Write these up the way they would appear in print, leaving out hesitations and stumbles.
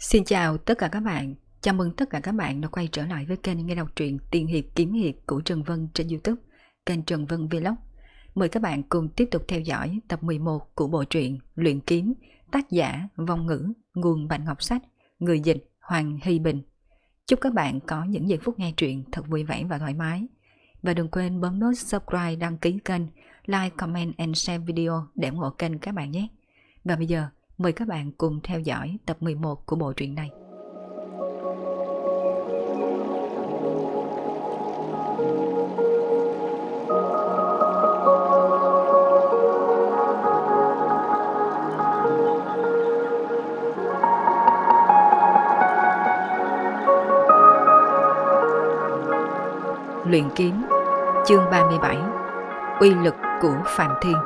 Xin chào tất cả các bạn, chào mừng tất cả các bạn đã quay trở lại với kênh nghe đọc truyện Tiên Hiệp Kiếm Hiệp của Trần Vân trên YouTube, kênh Trần Vân Vlog. Mời các bạn cùng tiếp tục theo dõi tập 11 của bộ truyện Luyện Kiếm, tác giả Vong Ngữ, nguồn Bạch Ngọc Sách, người dịch Hoàng Hy Bình. Chúc các bạn có những giây phút nghe truyện thật vui vẻ và thoải mái. Và đừng quên bấm nút subscribe, đăng ký kênh, like, comment and share video để ủng hộ kênh các bạn nhé. Và bây giờ, mời các bạn cùng theo dõi tập 11 của bộ truyện này. Luyện kiếm, chương 37, uy lực của Phạm Thiên.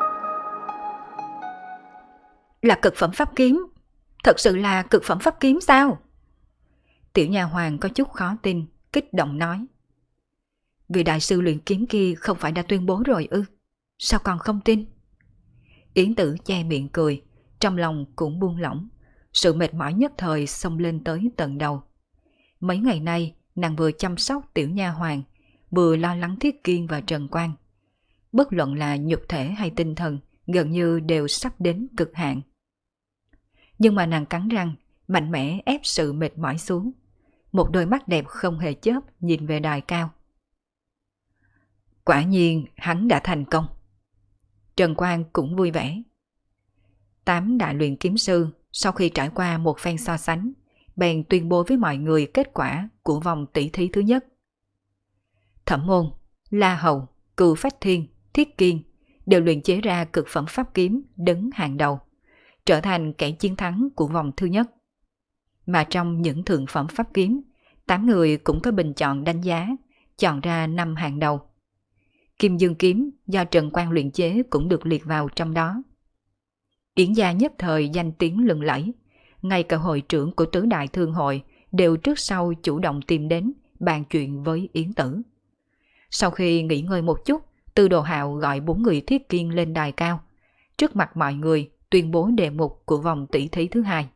Là cực phẩm pháp kiếm, thật sự là cực phẩm pháp kiếm sao? Tiểu nha hoàng có chút khó tin, kích động nói. Vị đại sư luyện kiếm kia không phải đã tuyên bố rồi ư? Sao còn không tin? Yến Tử che miệng cười, trong lòng cũng buông lỏng. Sự mệt mỏi nhất thời xông lên tới tận đầu. Mấy ngày nay, nàng vừa chăm sóc tiểu nha hoàng, vừa lo lắng Thiết Kiên và Trần Quang. Bất luận là nhục thể hay tinh thần, gần như đều sắp đến cực hạn. Nhưng mà nàng cắn răng, mạnh mẽ ép sự mệt mỏi xuống. Một đôi mắt đẹp không hề chớp nhìn về đài cao. Quả nhiên hắn đã thành công. Trần Quang cũng vui vẻ. 8 đại luyện kiếm sư sau khi trải qua một phen so sánh, bèn tuyên bố với mọi người kết quả của vòng tỷ thí thứ nhất. Thẩm Môn, La Hầu, Cừu Phách Thiên, Thiết Kiên đều luyện chế ra cực phẩm pháp kiếm đứng hàng đầu, trở thành kẻ chiến thắng của vòng thứ nhất. Mà trong những thượng phẩm pháp kiếm, 8 người cũng có bình chọn đánh giá, chọn ra 5 hàng đầu. Kim Dương kiếm do Trần Quang luyện chế cũng được liệt vào trong đó. Yến gia nhất thời danh tiếng lừng lẫy, ngay cả hội trưởng của tứ đại thương hội đều trước sau chủ động tìm đến bàn chuyện với Yến Tử. Sau khi nghỉ ngơi một chút, Tư Đồ Hạo gọi 4 người Thiết Kiên lên đài cao, trước mặt mọi người tuyên bố đề mục của vòng tỷ thí thứ hai.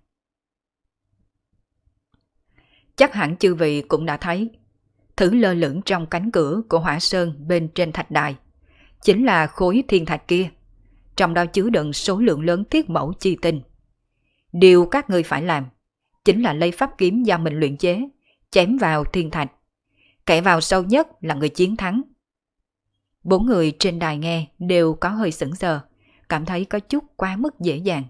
Chắc hẳn chư vị cũng đã thấy, thứ lơ lửng trong cánh cửa của Hỏa Sơn bên trên thạch đài chính là khối thiên thạch kia, trong đó chứa đựng số lượng lớn thiết mẫu chi tinh. Điều các ngươi phải làm chính là lấy pháp kiếm do mình luyện chế, chém vào thiên thạch. Kẻ vào sâu nhất là người chiến thắng. 4 người trên đài nghe đều có hơi sững sờ, cảm thấy có chút quá mức dễ dàng.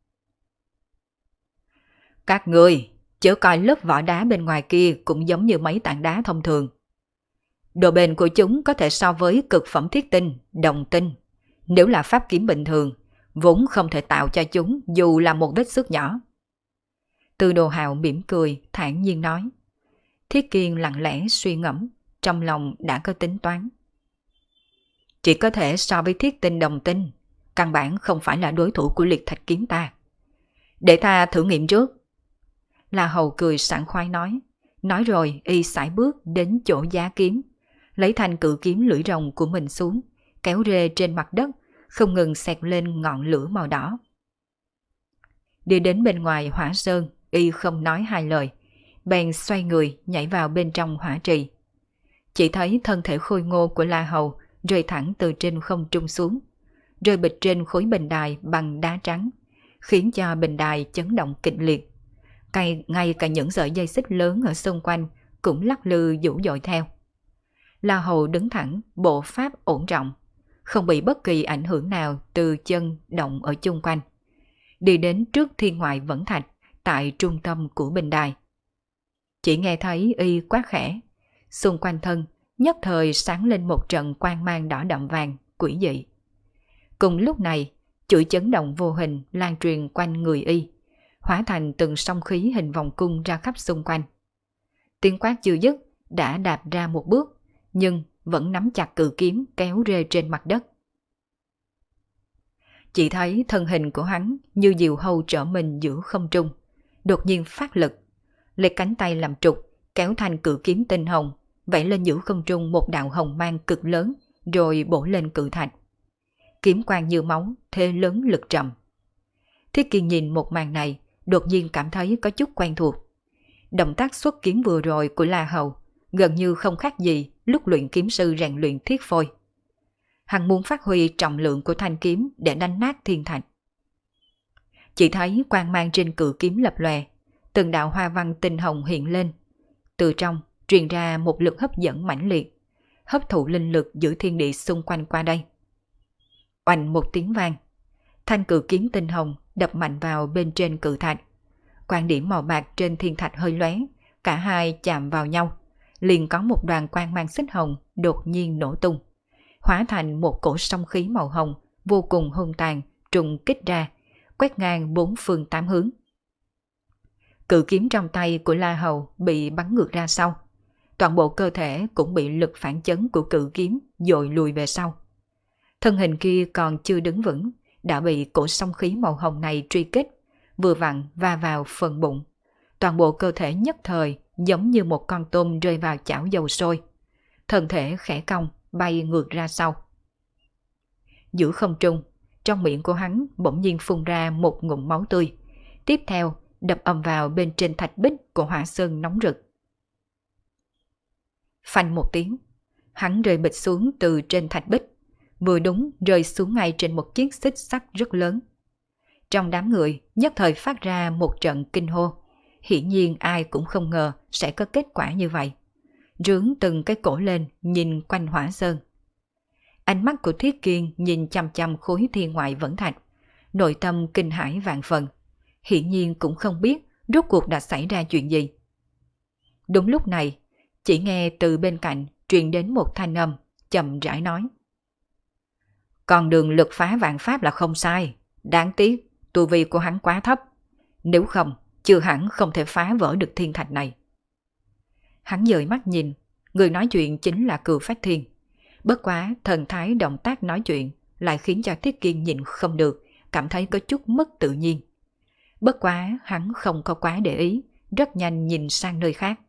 Các ngươi chớ coi lớp vỏ đá bên ngoài kia cũng giống như mấy tảng đá thông thường. Độ bền của chúng có thể so với cực phẩm thiết tinh, đồng tinh. Nếu là pháp kiếm bình thường, vốn không thể tạo cho chúng dù là một vết xước nhỏ. Tư Đồ Hạo mỉm cười, thản nhiên nói. Thiết Kiên lặng lẽ suy ngẫm, trong lòng đã có tính toán. Chỉ có thể so với thiết tinh đồng tinh, căn bản không phải là đối thủ của liệt thạch kiếm ta. Để ta thử nghiệm trước. La Hầu cười sảng khoái nói. Nói rồi y sải bước đến chỗ giá kiếm, lấy thanh cự kiếm lưỡi rồng của mình xuống, kéo rê trên mặt đất, không ngừng xẹt lên ngọn lửa màu đỏ. Đi đến bên ngoài Hỏa Sơn, y không nói hai lời, bèn xoay người nhảy vào bên trong hỏa trì. Chỉ thấy thân thể khôi ngô của La Hầu rơi thẳng từ trên không trung xuống, rơi bịch trên khối bình đài bằng đá trắng, khiến cho bình đài chấn động kịch liệt. Ngay cả những sợi dây xích lớn ở xung quanh cũng lắc lư dữ dội theo. La Hầu đứng thẳng, bộ pháp ổn trọng, không bị bất kỳ ảnh hưởng nào từ chân động ở chung quanh. Đi đến trước thiên ngoại vẫn thạch, tại trung tâm của bình đài. Chỉ nghe thấy y quát khẽ, xung quanh thân nhất thời sáng lên một trận quang mang đỏ đậm vàng, quỷ dị. Cùng lúc này, chuỗi chấn động vô hình lan truyền quanh người y, hóa thành từng song khí hình vòng cung ra khắp xung quanh. Tiếng quát chưa dứt, đã đạp ra một bước, nhưng vẫn nắm chặt cự kiếm kéo rê trên mặt đất. Chỉ thấy thân hình của hắn như diều hâu trở mình giữa không trung, đột nhiên phát lực, lấy cánh tay làm trục, kéo thành cự kiếm tinh hồng, vẽ lên giữa không trung một đạo hồng mang cực lớn, rồi bổ lên cự thạch. Kiếm quang như máu, thế lớn lực trầm. Thiết Kiên nhìn một màn này, đột nhiên cảm thấy có chút quen thuộc. Động tác xuất kiếm vừa rồi của La Hầu gần như không khác gì lúc luyện kiếm sư rèn luyện thiết phôi. Hắn muốn phát huy trọng lượng của thanh kiếm để đánh nát thiên thạch. Chỉ thấy quang mang trên cự kiếm lập lòe, từng đạo hoa văn tinh hồng hiện lên. Từ trong truyền ra một lực hấp dẫn mãnh liệt, hấp thụ linh lực giữa thiên địa xung quanh qua đây. Oanh một tiếng vang, thanh cự kiếm tinh hồng đập mạnh vào bên trên cự thạch. Quang điểm màu bạc trên thiên thạch hơi lóe, cả hai chạm vào nhau, liền có một đoàn quang mang xích hồng đột nhiên nổ tung, hóa thành một cổ sóng khí màu hồng vô cùng hung tàn trùng kích ra, quét ngang bốn phương tám hướng. Cự kiếm trong tay của La Hầu bị bắn ngược ra sau, toàn bộ cơ thể cũng bị lực phản chấn của cự kiếm dội lùi về sau. Thân hình kia còn chưa đứng vững, đã bị cổ sóng khí màu hồng này truy kích, vừa vặn va vào phần bụng. Toàn bộ cơ thể nhất thời giống như một con tôm rơi vào chảo dầu sôi. Thân thể khẽ cong, bay ngược ra sau. Giữa không trung, trong miệng của hắn bỗng nhiên phun ra một ngụm máu tươi. Tiếp theo, đập ầm vào bên trên thạch bích của hỏa sơn nóng rực. Phanh một tiếng, hắn rơi bịch xuống từ trên thạch bích, vừa đúng rơi xuống ngay trên một chiếc xích sắt rất lớn. Trong đám người nhất thời phát ra một trận kinh hô. Hiển nhiên ai cũng không ngờ sẽ có kết quả như vậy. Rướng từng cái cổ lên nhìn quanh hỏa sơn. Ánh mắt của Thiết Kiên nhìn chằm chằm khối thiên ngoại vẫn thạch, nội tâm kinh hãi vạn phần. Hiển nhiên cũng không biết rốt cuộc đã xảy ra chuyện gì. Đúng lúc này, chỉ nghe từ bên cạnh truyền đến một thanh âm chậm rãi nói: Con đường lực phá vạn pháp là không sai, đáng tiếc tu vi của hắn quá thấp, nếu không chưa hẳn không thể phá vỡ được thiên thạch này. Hắn dời mắt nhìn, người nói chuyện chính là Cừu Phách Thiên. Bất quá thần thái động tác nói chuyện lại khiến cho Thiết Kiên nhìn không được, cảm thấy có chút mất tự nhiên. Bất quá hắn không có quá để ý, rất nhanh nhìn sang nơi khác.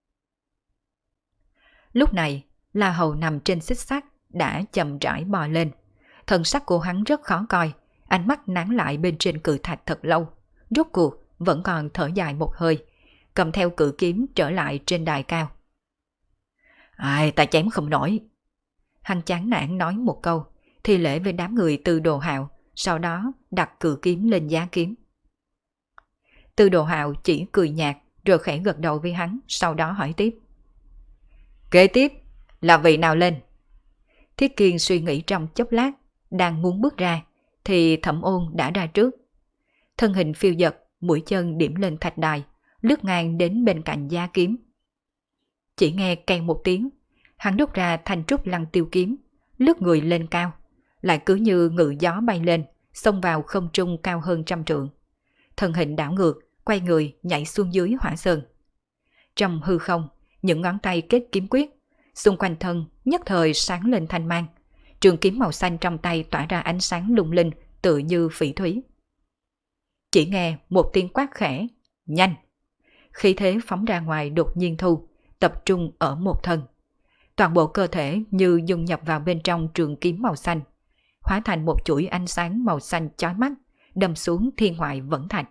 Lúc này, La Hầu nằm trên xích sắt đã chậm rãi bò lên. Thần sắc của hắn rất khó coi, ánh mắt nán lại bên trên cự thạch thật lâu. Rốt cuộc vẫn còn thở dài một hơi, cầm theo cự kiếm trở lại trên đài cao. Ai, ta chém không nổi. Hắn chán nản nói một câu, thi lễ với đám người Tư Đồ Hạo, sau đó đặt cự kiếm lên giá kiếm. Tư Đồ Hạo chỉ cười nhạt rồi khẽ gật đầu với hắn, sau đó hỏi tiếp. Kế tiếp là vị nào lên? Thiết Kiên suy nghĩ trong chốc lát, đang muốn bước ra thì Thẩm Ôn đã ra trước. Thân hình phiêu dật, mũi chân điểm lên thạch đài, lướt ngang đến bên cạnh giá kiếm. Chỉ nghe keng một tiếng, hắn đút ra thanh trúc lăng tiêu kiếm, lướt người lên cao, lại cứ như ngự gió bay lên, xông vào không trung cao hơn 100 trượng. Thân hình đảo ngược, quay người nhảy xuống dưới hỏa sơn. Trong hư không, những ngón tay kết kiếm quyết, xung quanh thân nhất thời sáng lên thanh mang. Trường kiếm màu xanh trong tay tỏa ra ánh sáng lung linh, tựa như phỉ thúy. Chỉ nghe một tiếng quát khẽ, nhanh. Khí thế phóng ra ngoài đột nhiên thu, tập trung ở một thân. Toàn bộ cơ thể như dung nhập vào bên trong trường kiếm màu xanh, hóa thành một chuỗi ánh sáng màu xanh chói mắt, đâm xuống thiên ngoại vẫn thạch.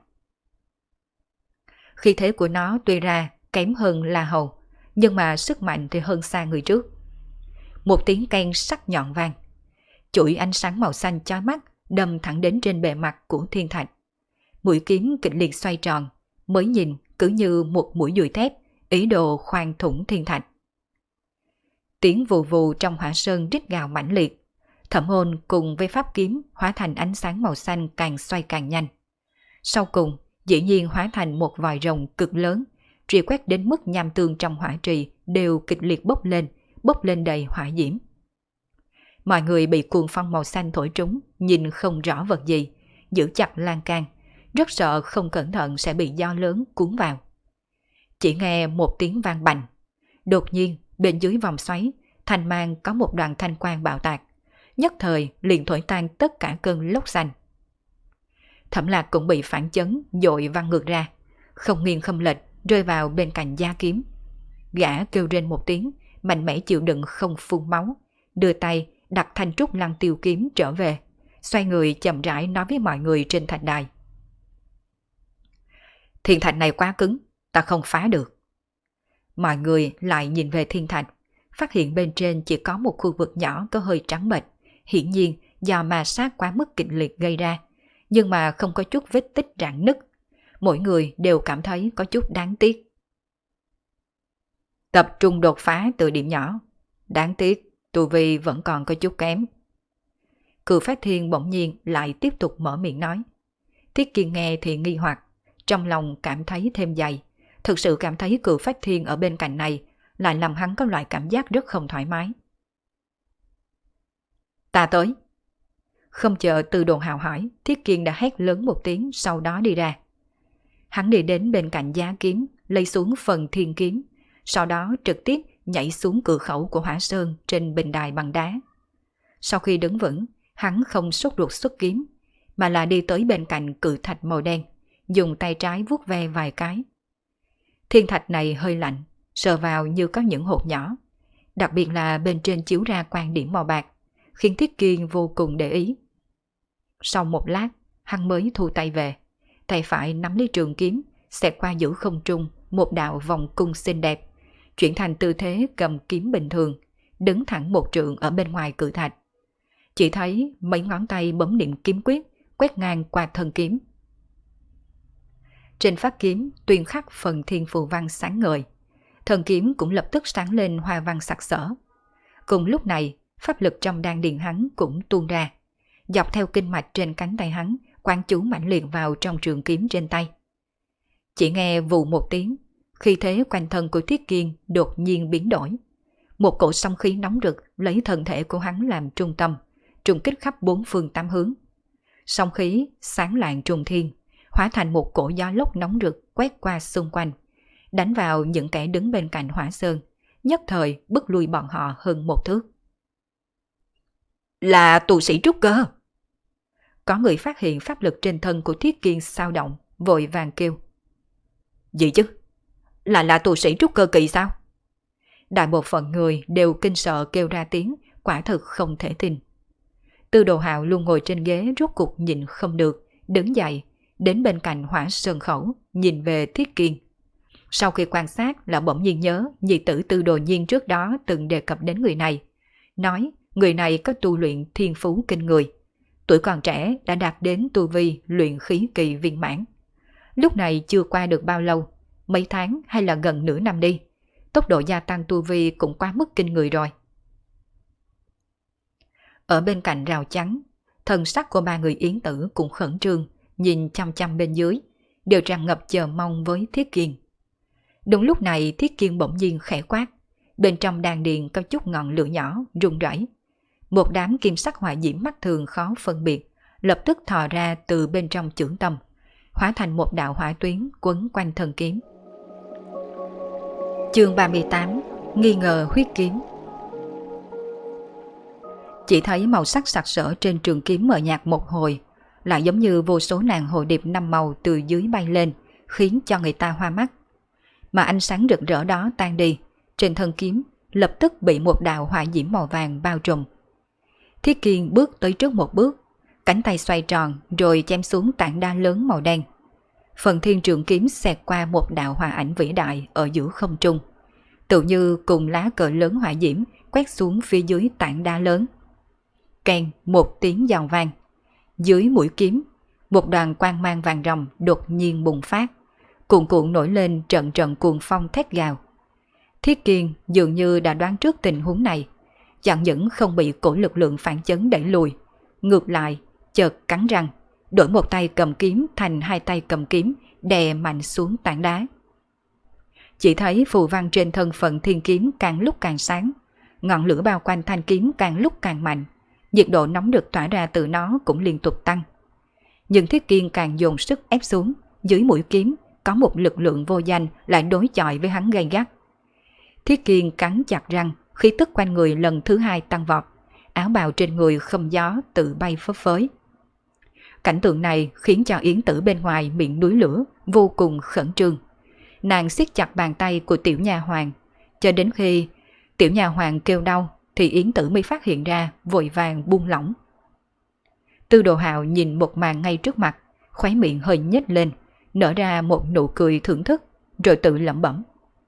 Khí thế của nó tuy ra kém hơn La Hầu, nhưng mà sức mạnh thì hơn xa người trước. Một tiếng keng sắc nhọn vang, chuỗi ánh sáng màu xanh chói mắt đâm thẳng đến trên bề mặt của thiên thạch. Mũi kiếm kịch liệt xoay tròn, mới nhìn cứ như một mũi dùi thép, ý đồ khoan thủng thiên thạch. Tiếng vù vù trong hỏa sơn rít gào mãnh liệt. Thẩm Ôn cùng với pháp kiếm hóa thành ánh sáng màu xanh càng xoay càng nhanh. Sau cùng, dĩ nhiên hóa thành một vòi rồng cực lớn, truy quét đến mức nham tương trong hỏa trì đều kịch liệt bốc lên đầy hỏa diễm. Mọi người bị cuồng phong màu xanh thổi trúng, nhìn không rõ vật gì, giữ chặt lan can, rất sợ không cẩn thận sẽ bị gió lớn cuốn vào. Chỉ nghe một tiếng vang bành, đột nhiên bên dưới vòng xoáy, thanh mang có một đoàn thanh quang bạo tạc, nhất thời liền thổi tan tất cả cơn lốc xanh. Thẩm Lạc cũng bị phản chấn, dội văng ngược ra, không nghiêng không lệch rơi vào bên cạnh gia kiếm. Gã kêu rên một tiếng, mạnh mẽ chịu đựng không phun máu, đưa tay đặt thanh trúc lăng tiêu kiếm trở về, xoay người chậm rãi nói với mọi người trên thạch đài. Thiên thạch này quá cứng, ta không phá được. Mọi người lại nhìn về thiên thạch, phát hiện bên trên chỉ có một khu vực nhỏ có hơi trắng bệch, hiển nhiên do ma sát quá mức kịch liệt gây ra, nhưng mà không có chút vết tích rạn nứt. Mỗi người đều cảm thấy có chút đáng tiếc. Tập trung đột phá từ điểm nhỏ. Đáng tiếc, tu vi vẫn còn có chút kém. Cự Phát Thiên bỗng nhiên lại tiếp tục mở miệng nói. Thiết Kiên nghe thì nghi hoặc, trong lòng cảm thấy thêm dày. Thực sự cảm thấy Cự Phát Thiên ở bên cạnh này lại làm hắn có loại cảm giác rất không thoải mái. Ta tới. Không chờ Tư Đồ Hào hỏi, Thiết Kiên đã hét lớn một tiếng, sau đó đi ra. Hắn đi đến bên cạnh giá kiếm, lấy xuống phần thiên kiếm, sau đó trực tiếp nhảy xuống cửa khẩu của Hỏa Sơn trên bình đài bằng đá. Sau khi đứng vững, hắn không sốt ruột xuất kiếm, mà là đi tới bên cạnh cự thạch màu đen, dùng tay trái vuốt ve vài cái. Thiên thạch này hơi lạnh, sờ vào như có những hột nhỏ, đặc biệt là bên trên chiếu ra quang điểm màu bạc, khiến Thiết Kiên vô cùng để ý. Sau một lát, hắn mới thu tay về, tay phải nắm lấy trường kiếm, xẹt qua giữa không trung một đạo vòng cung xinh đẹp, chuyển thành tư thế cầm kiếm bình thường, đứng thẳng một trượng ở bên ngoài cự thạch. Chỉ thấy mấy ngón tay bấm niệm kiếm quyết, quét ngang qua thân kiếm. Trên phát kiếm tuyên khắc phần thiên phù văn sáng ngời, thân kiếm cũng lập tức sáng lên hoa văn sặc sỡ. Cùng lúc này, pháp lực trong đan điền hắn cũng tuôn ra, dọc theo kinh mạch trên cánh tay hắn, quán chú mãnh liệt vào trong trường kiếm trên tay. Chỉ nghe vù một tiếng, khí thế quanh thân của Thiết Kiên đột nhiên biến đổi. Một cổ sóng khí nóng rực lấy thân thể của hắn làm trung tâm, trùng kích khắp bốn phương tám hướng. Sóng khí sáng lạng trùng thiên, hóa thành một cổ gió lốc nóng rực quét qua xung quanh, đánh vào những kẻ đứng bên cạnh Hỏa Sơn, nhất thời bức lui bọn họ hơn một thước. Là tù sĩ trúc cơ. Có người phát hiện pháp lực trên thân của Thiết Kiên dao động, vội vàng kêu. Gì chứ? Là tù sĩ trúc cơ kỳ sao? Đại bộ phận người đều kinh sợ kêu ra tiếng, quả thực không thể tin. Tư Đồ Hạo luôn ngồi trên ghế rốt cục nhịn không được, đứng dậy, đến bên cạnh Hỏa Sơn khẩu, nhìn về Thiết Kiên. Sau khi quan sát là bỗng nhiên nhớ nhị tử Tư Đồ Nhiên trước đó từng đề cập đến người này, nói người này có tu luyện thiên phú kinh người, tuổi còn trẻ đã đạt đến tu vi luyện khí kỳ viên mãn. Lúc này chưa qua được bao lâu, mấy tháng hay là gần nửa năm đi, tốc độ gia tăng tu vi cũng quá mức kinh người rồi. Ở bên cạnh rào chắn, thần sắc của ba người Yến Tử cũng khẩn trương, nhìn chăm chăm bên dưới, đều tràn ngập chờ mong với Thiết Kiên. Đúng lúc này Thiết Kiên bỗng nhiên khẽ quát, bên trong đan điền có chút ngọn lửa nhỏ rung rẩy. Một đám kim sắc hỏa diễm mắt thường khó phân biệt, lập tức thò ra từ bên trong chưởng tâm, hóa thành một đạo hỏa tuyến quấn quanh thân kiếm. Chương 38: Nghi ngờ huyết kiếm. Chỉ thấy màu sắc sặc sỡ trên trường kiếm mờ nhạt một hồi, lại giống như vô số nàng hồ điệp năm màu từ dưới bay lên, khiến cho người ta hoa mắt. Mà ánh sáng rực rỡ đó tan đi, trên thân kiếm lập tức bị một đạo hỏa diễm màu vàng bao trùm. Thiết Kiên bước tới trước một bước, cánh tay xoay tròn rồi chém xuống tảng đá lớn màu đen. Phần thiên trường kiếm xẹt qua một đạo hỏa ảnh vĩ đại ở giữa không trung, tự như cùng lá cờ lớn hỏa diễm quét xuống phía dưới tảng đá lớn. Keng một tiếng giòn vang, dưới mũi kiếm một đoàn quang mang vàng ròng đột nhiên bùng phát, cuồn cuộn nổi lên trận trận cuồng phong thét gào. Thiết Kiên dường như đã đoán trước tình huống này, chẳng những không bị cổ lực lượng phản chấn đẩy lùi, ngược lại chợt cắn răng, đổi một tay cầm kiếm thành hai tay cầm kiếm, đè mạnh xuống tảng đá. Chỉ thấy phù văn trên thân phận thiên kiếm càng lúc càng sáng, ngọn lửa bao quanh thanh kiếm càng lúc càng mạnh, nhiệt độ nóng được tỏa ra từ nó cũng liên tục tăng. Nhưng Thiết Kiên càng dồn sức ép xuống, dưới mũi kiếm có một lực lượng vô danh lại đối chọi với hắn gay gắt. Thiết Kiên cắn chặt răng, khí tức quanh người lần thứ hai tăng vọt, áo bào trên người không gió tự bay phấp phới. Cảnh tượng này khiến cho Yến Tử bên ngoài miệng núi lửa vô cùng khẩn trương. Nàng siết chặt bàn tay của tiểu nha hoàng, cho đến khi tiểu nha hoàng kêu đau thì Yến Tử mới phát hiện ra, vội vàng buông lỏng. Tư Đồ Hạo nhìn một màn ngay trước mặt, khóe miệng hơi nhếch lên, nở ra một nụ cười thưởng thức, rồi tự lẩm bẩm.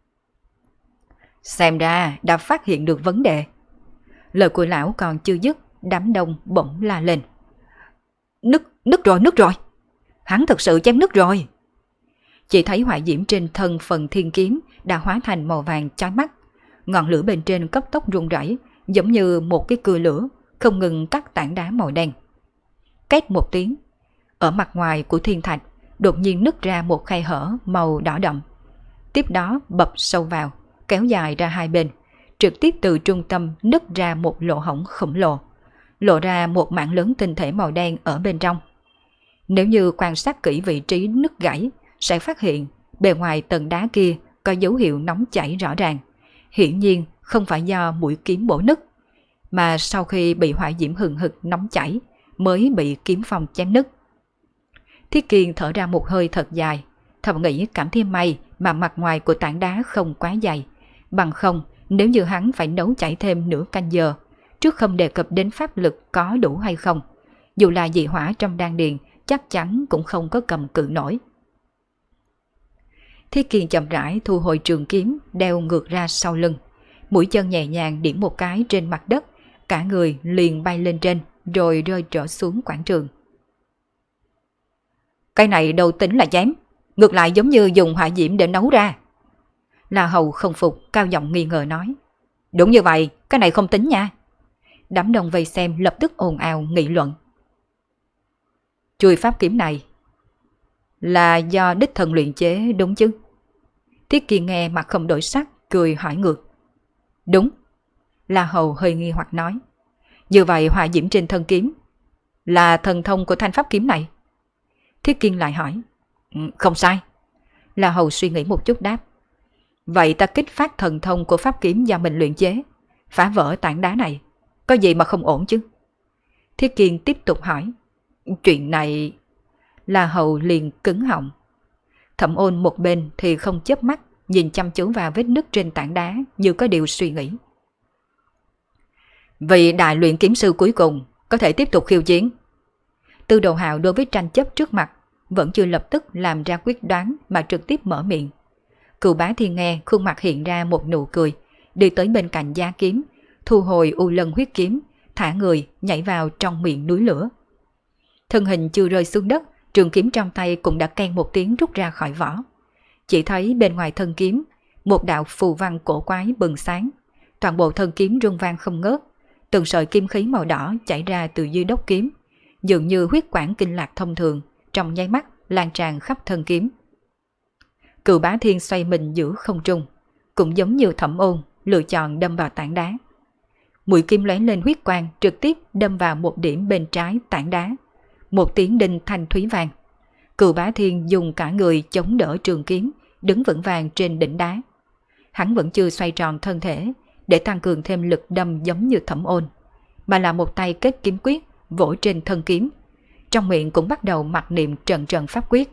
Xem ra đã phát hiện được vấn đề. Lời của lão còn chưa dứt, đám đông bỗng la lên. Nứt rồi. Hắn thực sự chém nứt rồi. Chỉ thấy hỏa diễm trên thân phần thiên kiếm đã hóa thành màu vàng chói mắt. Ngọn lửa bên trên cấp tốc rung rẩy, giống như một cái cưa lửa, không ngừng cắt tảng đá màu đen. Két một tiếng, ở mặt ngoài của thiên thạch đột nhiên nứt ra một khe hở màu đỏ đậm. Tiếp đó bập sâu vào, kéo dài ra hai bên, trực tiếp từ trung tâm nứt ra một lỗ hổng khổng lồ, lộ ra một mảng lớn tinh thể màu đen ở bên trong. Nếu như quan sát kỹ vị trí nứt gãy, sẽ phát hiện bề ngoài tầng đá kia có dấu hiệu nóng chảy rõ ràng. Hiển nhiên không phải do mũi kiếm bổ nứt, mà sau khi bị hỏa diễm hừng hực nóng chảy mới bị kiếm phong chém nứt. Thiết Kiên thở ra một hơi thật dài, thầm nghĩ cảm thấy may mà mặt ngoài của tảng đá không quá dày. Bằng không, nếu như hắn phải nấu chảy thêm nửa canh giờ, trước không đề cập đến pháp lực có đủ hay không, dù là dị hỏa trong đan điền chắc chắn cũng không có cầm cự nổi. Thiết Kiên chậm rãi thu hồi trường kiếm đeo ngược ra sau lưng, mũi chân nhẹ nhàng điểm một cái trên mặt đất, cả người liền bay lên trên rồi rơi trở xuống quảng trường. Cái này đâu tính là chém, ngược lại giống như dùng hỏa diễm để nấu ra. La Hầu không phục, cao giọng nghi ngờ nói. Đúng như vậy, cái này không tính nha. Đám đông vây xem lập tức ồn ào nghị luận. Chui pháp kiếm này là do đích thần luyện chế đúng chứ? Thiết Kiên nghe mặt không đổi sắc, cười hỏi ngược. Đúng. La Hầu hơi nghi hoặc nói. Như vậy hỏa diễm trên thân kiếm là thần thông của thanh pháp kiếm này? Thiết Kiên lại hỏi. Không sai. La Hầu suy nghĩ một chút đáp. Vậy ta kích phát thần thông của pháp kiếm do mình luyện chế, phá vỡ tảng đá này, có gì mà không ổn chứ? Thiết Kiên tiếp tục hỏi. Chuyện này... La Hầu liền cứng họng. Thẩm Ôn một bên thì không chớp mắt, nhìn chăm chú vào vết nứt trên tảng đá như có điều suy nghĩ. Vị đại luyện kiếm sư cuối cùng có thể tiếp tục khiêu chiến. Tư Đồ Hạo đối với tranh chấp trước mặt vẫn chưa lập tức làm ra quyết đoán mà trực tiếp mở miệng. Cửu Bá Thiên nghe khuôn mặt hiện ra một nụ cười, đi tới bên cạnh giá kiếm, thu hồi U Lân huyết kiếm, thả người nhảy vào trong miệng núi lửa. Thân hình chưa rơi xuống đất, trường kiếm trong tay cũng đã keng một tiếng rút ra khỏi vỏ. Chỉ thấy bên ngoài thân kiếm, một đạo phù văn cổ quái bừng sáng, toàn bộ thân kiếm rung vang không ngớt, từng sợi kim khí màu đỏ chảy ra từ dưới đốc kiếm, dường như huyết quản kinh lạc thông thường, trong nháy mắt lan tràn khắp thân kiếm. Cửu Bá Thiên xoay mình giữa không trung, cũng giống như Thẩm Ôn lựa chọn đâm vào tảng đá. Mũi kim lóe lên huyết quang, trực tiếp đâm vào một điểm bên trái tảng đá. Một tiếng đinh thanh thúy vang. Cửu Bá Thiên dùng cả người chống đỡ trường kiếm, đứng vững vàng trên đỉnh đá. Hắn vẫn chưa xoay tròn thân thể để tăng cường thêm lực đâm giống như Thẩm Ôn, mà là một tay kết kiếm quyết vỗ trên thân kiếm, trong miệng cũng bắt đầu mặc niệm trận trận pháp quyết.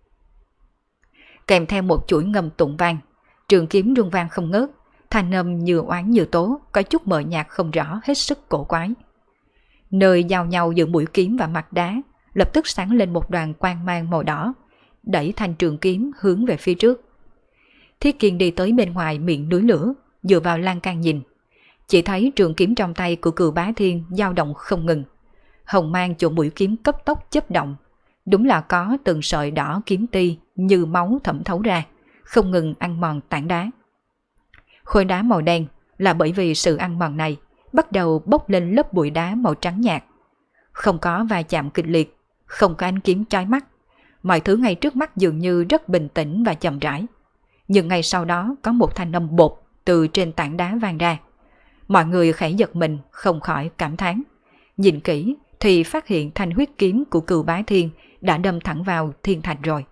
Kèm theo một chuỗi ngâm tụng vang, trường kiếm rung vang không ngớt, thanh âm như oán như tố, có chút mờ nhạt không rõ, hết sức cổ quái. Nơi giao nhau giữa mũi kiếm và mặt đá lập tức sáng lên một đoàn quang mang màu đỏ, đẩy thanh trường kiếm hướng về phía trước. Thiết Kiên đi tới bên ngoài miệng núi lửa, dựa vào lan can nhìn, chỉ thấy trường kiếm trong tay của Cửu Bá Thiên dao động không ngừng. Hồng mang chỗ mũi kiếm cấp tốc chớp động, đúng là có từng sợi đỏ kiếm ti như máu thẩm thấu ra, không ngừng ăn mòn tảng đá. Khối đá màu đen là bởi vì sự ăn mòn này bắt đầu bốc lên lớp bụi đá màu trắng nhạt. Không có va chạm kịch liệt, không có ánh kiếm chói mắt, mọi thứ ngay trước mắt dường như rất bình tĩnh và chậm rãi. Nhưng ngay sau đó có một thanh âm bột từ trên tảng đá vang ra. Mọi người khẽ giật mình, không khỏi cảm thán. Nhìn kỹ thì phát hiện thanh huyết kiếm của Cửu Bá Thiên đã đâm thẳng vào thiên thạch rồi.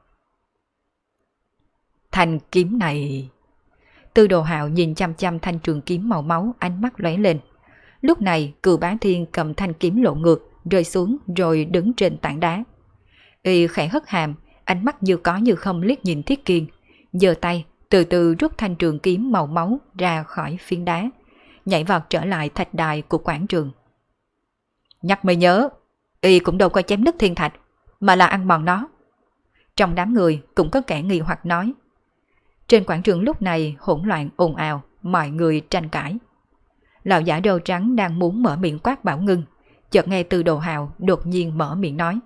Thanh kiếm này... Tư Đồ Hạo nhìn chăm chăm thanh trường kiếm màu máu, ánh mắt lóe lên. Lúc này Cửu Bá Thiên cầm thanh kiếm lộ ngược, rơi xuống rồi đứng trên tảng đá. Y khẽ hất hàm, ánh mắt như có như không liếc nhìn Thiết Kiên, giơ tay từ từ rút thanh trường kiếm màu máu ra khỏi phiến đá, nhảy vọt trở lại thạch đài của quảng trường. Nhắc mới nhớ, Y cũng đâu có chém nứt thiên thạch, mà là ăn mòn nó. Trong đám người cũng có kẻ nghi hoặc nói. Trên quảng trường lúc này hỗn loạn ồn ào, mọi người tranh cãi. Lão giả râu trắng đang muốn mở miệng quát bảo ngưng, chợt nghe Từ Đồ Hào đột nhiên mở miệng nói.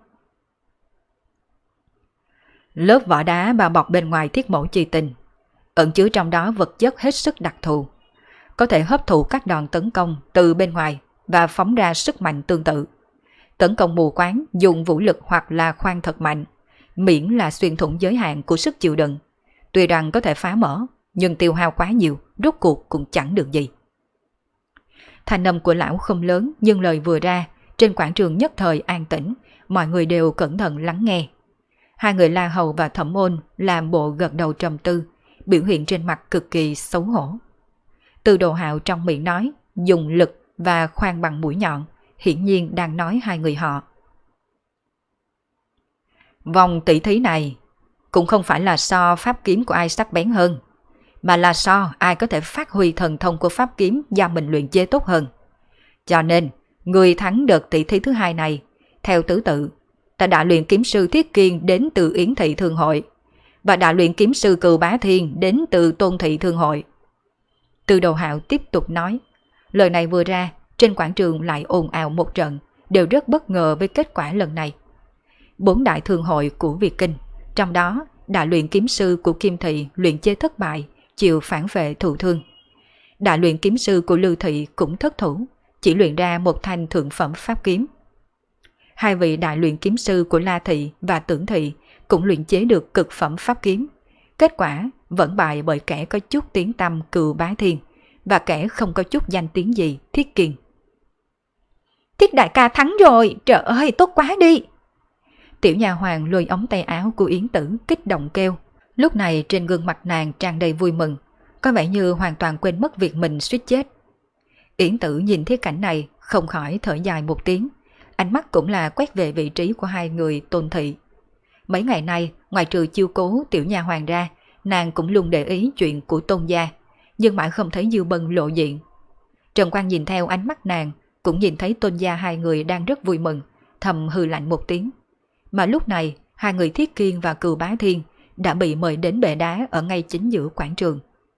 Lớp vỏ đá bao bọc bên ngoài thiết mẫu chi tinh, ẩn chứa trong đó vật chất hết sức đặc thù, có thể hấp thụ các đòn tấn công từ bên ngoài và phóng ra sức mạnh tương tự. Tấn công mù quáng dùng vũ lực hoặc là khoan thật mạnh, miễn là xuyên thủng giới hạn của sức chịu đựng. Tuy rằng có thể phá mở, nhưng tiêu hao quá nhiều, rốt cuộc cũng chẳng được gì. Thanh âm của lão không lớn, nhưng lời vừa ra, trên quảng trường nhất thời an tĩnh, mọi người đều cẩn thận lắng nghe. Hai người La Hầu và Thẩm Ôn làm bộ gật đầu trầm tư, biểu hiện trên mặt cực kỳ xấu hổ. Từ Đồ Hạo trong miệng nói, dùng lực và khoan bằng mũi nhọn, hiển nhiên đang nói hai người họ. Vòng tỷ thí này cũng không phải là so pháp kiếm của ai sắc bén hơn, mà là so ai có thể phát huy thần thông của pháp kiếm do mình luyện chế tốt hơn. Cho nên, người thắng đợt tỷ thí thứ hai này, theo thứ tự, là đại luyện kiếm sư Thiết Kiên đến từ Yến Thị Thương Hội, và đại luyện kiếm sư Cừu Bá Thiên đến từ Tôn Thị Thương Hội. Từ Đầu Hạo tiếp tục nói, lời này vừa ra, trên quảng trường lại ồn ào một trận, đều rất bất ngờ với kết quả lần này. 4 đại thương hội của Việt Kinh, trong đó đại luyện kiếm sư của Kim Thị luyện chế thất bại, chịu phản vệ thụ thương. Đại luyện kiếm sư của Lưu Thị cũng thất thủ, chỉ luyện ra một thanh thượng phẩm pháp kiếm. Hai vị đại luyện kiếm sư của La Thị và Tưởng Thị cũng luyện chế được cực phẩm pháp kiếm. Kết quả vẫn bại bởi kẻ có chút tiếng tăm Cừu Bá Thiên và kẻ không có chút danh tiếng gì Thiết Kiên. Thiết đại ca thắng rồi, trời ơi tốt quá đi. Tiểu nhà hoàng lôi ống tay áo của Yến Tử kích động kêu. Lúc này trên gương mặt nàng tràn đầy vui mừng, có vẻ như hoàn toàn quên mất việc mình suýt chết. Yến Tử nhìn thấy cảnh này không khỏi thở dài một tiếng, ánh mắt cũng là quét về vị trí của hai người Tôn Thị. Mấy ngày nay, ngoài trừ chiêu cố tiểu nhà hoàng ra, nàng cũng luôn để ý chuyện của Tôn gia, nhưng mãi không thấy Dư Bân lộ diện. Trần Quang nhìn theo ánh mắt nàng, cũng nhìn thấy Tôn gia hai người đang rất vui mừng, thầm hừ lạnh một tiếng. Mà lúc này, hai người Thiết Kiên và Cừu Bá Thiên đã bị mời đến bệ đá ở ngay chính giữa quảng trường.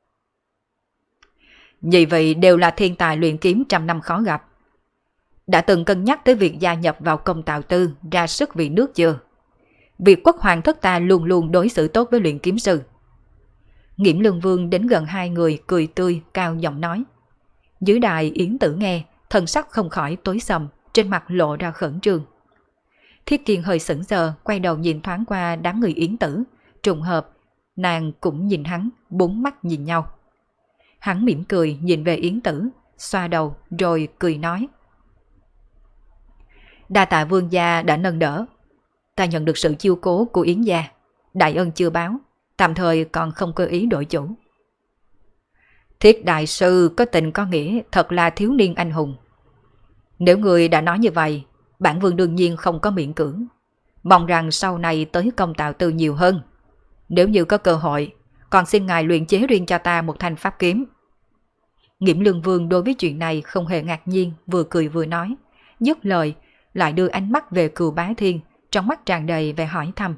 Nhị vị đều là thiên tài luyện kiếm trăm năm khó gặp. Đã từng cân nhắc tới việc gia nhập vào công Tào Tư ra sức vì nước chưa? Việc quốc hoàng thất ta luôn luôn đối xử tốt với luyện kiếm sư. Nghiễm Lương Vương đến gần hai người cười tươi cao giọng nói. Dưới đài Yến Tử nghe, thần sắc không khỏi tối sầm, trên mặt lộ ra khẩn trương. Thiết Kiên hơi sững sờ, quay đầu nhìn thoáng qua đám người Yến Tử, trùng hợp, nàng cũng nhìn hắn, bốn mắt nhìn nhau. Hắn mỉm cười nhìn về Yến Tử, xoa đầu rồi cười nói. Đa tạ vương gia đã nâng đỡ. Ta nhận được sự chiêu cố của Yến gia, đại ân chưa báo, tạm thời còn không cơ ý đổi chủ. Thiết đại sư có tình có nghĩa, thật là thiếu niên anh hùng. Nếu người đã nói như vậy, bản vương đương nhiên không có miễn cưỡng. Mong rằng sau này tới công Tào Tư nhiều hơn. Nếu như có cơ hội, còn xin ngài luyện chế riêng cho ta một thanh pháp kiếm. Nghiễm Lương Vương đối với chuyện này không hề ngạc nhiên, vừa cười vừa nói. Dứt lời, lại đưa ánh mắt về Cừu Bá Thiên, trong mắt tràn đầy vẻ hỏi thăm.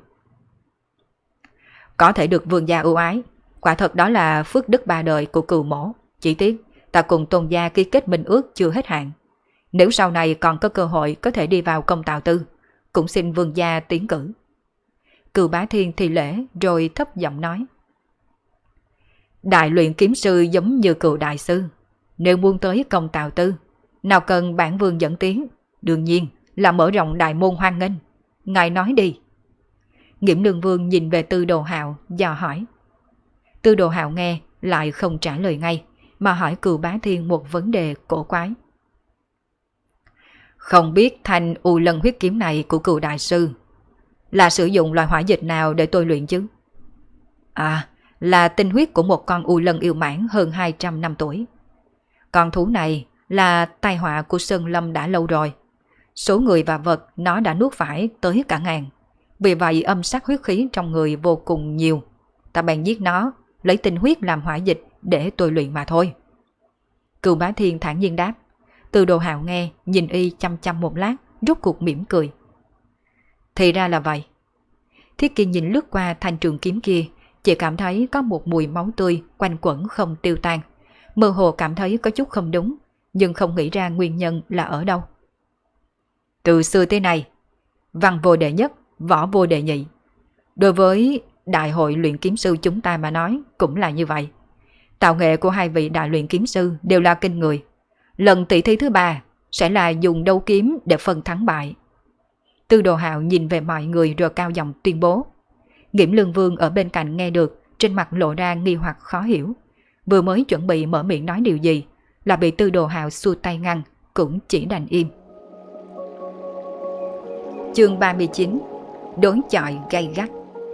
Có thể được vương gia ưu ái, quả thật đó là phước đức ba đời của Cừu mỗ. Chỉ tiếc, ta cùng Tôn gia ký kết minh ước chưa hết hạn. Nếu sau này còn có cơ hội có thể đi vào công Tào Tư, cũng xin vương gia tiến cử. Cừu Bá Thiên thì lễ rồi thấp giọng nói. Đại luyện kiếm sư giống như Cừu đại sư, nếu muốn tới công Tào Tư, nào cần bản vương dẫn tiến, đương nhiên là mở rộng đại môn hoan nghênh. Ngài nói đi. Nghiễm Lương Vương nhìn về Tư Đồ Hạo dò hỏi. Tư Đồ Hạo nghe lại không trả lời ngay, mà hỏi Cừu Bá Thiên một vấn đề cổ quái. Không biết thanh U Lân huyết kiếm này của Cừu đại sư là sử dụng loại hỏa dịch nào để tôi luyện chứ? À, là tinh huyết của một con U Lân yêu mãn hơn 200 năm tuổi. Con thú này là tai họa của Sơn Lâm đã lâu rồi. Số người và vật nó đã nuốt phải tới cả ngàn. Vì vậy âm sát huyết khí trong người vô cùng nhiều. Ta bèn giết nó, lấy tinh huyết làm hỏa dịch để tôi luyện mà thôi. Cừu Bá Thiên thản nhiên đáp. Từ Đồ Hạo nghe, nhìn y chăm chăm một lát, rút cuộc mỉm cười. Thì ra là vậy. Thiết Kiên nhìn lướt qua thanh trường kiếm kia, chỉ cảm thấy có một mùi máu tươi quanh quẩn không tiêu tan. Mơ hồ cảm thấy có chút không đúng, nhưng không nghĩ ra nguyên nhân là ở đâu. Từ xưa tới nay, văn vô đệ nhất, võ vô đệ nhị. Đối với đại hội luyện kiếm sư chúng ta mà nói cũng là như vậy. Tạo nghệ của hai vị đại luyện kiếm sư đều là kinh người. Lần tỷ thí thứ 3 sẽ là dùng đấu kiếm để phân thắng bại. Tư Đồ Hạo nhìn về mọi người rồi cao giọng tuyên bố. Nghiễm Lương Vương ở bên cạnh nghe được, trên mặt lộ ra nghi hoặc khó hiểu. Vừa mới chuẩn bị mở miệng nói điều gì, là bị Tư Đồ Hạo xua tay ngăn, cũng chỉ đành im. Chương 39. Đối chọi gay gắt.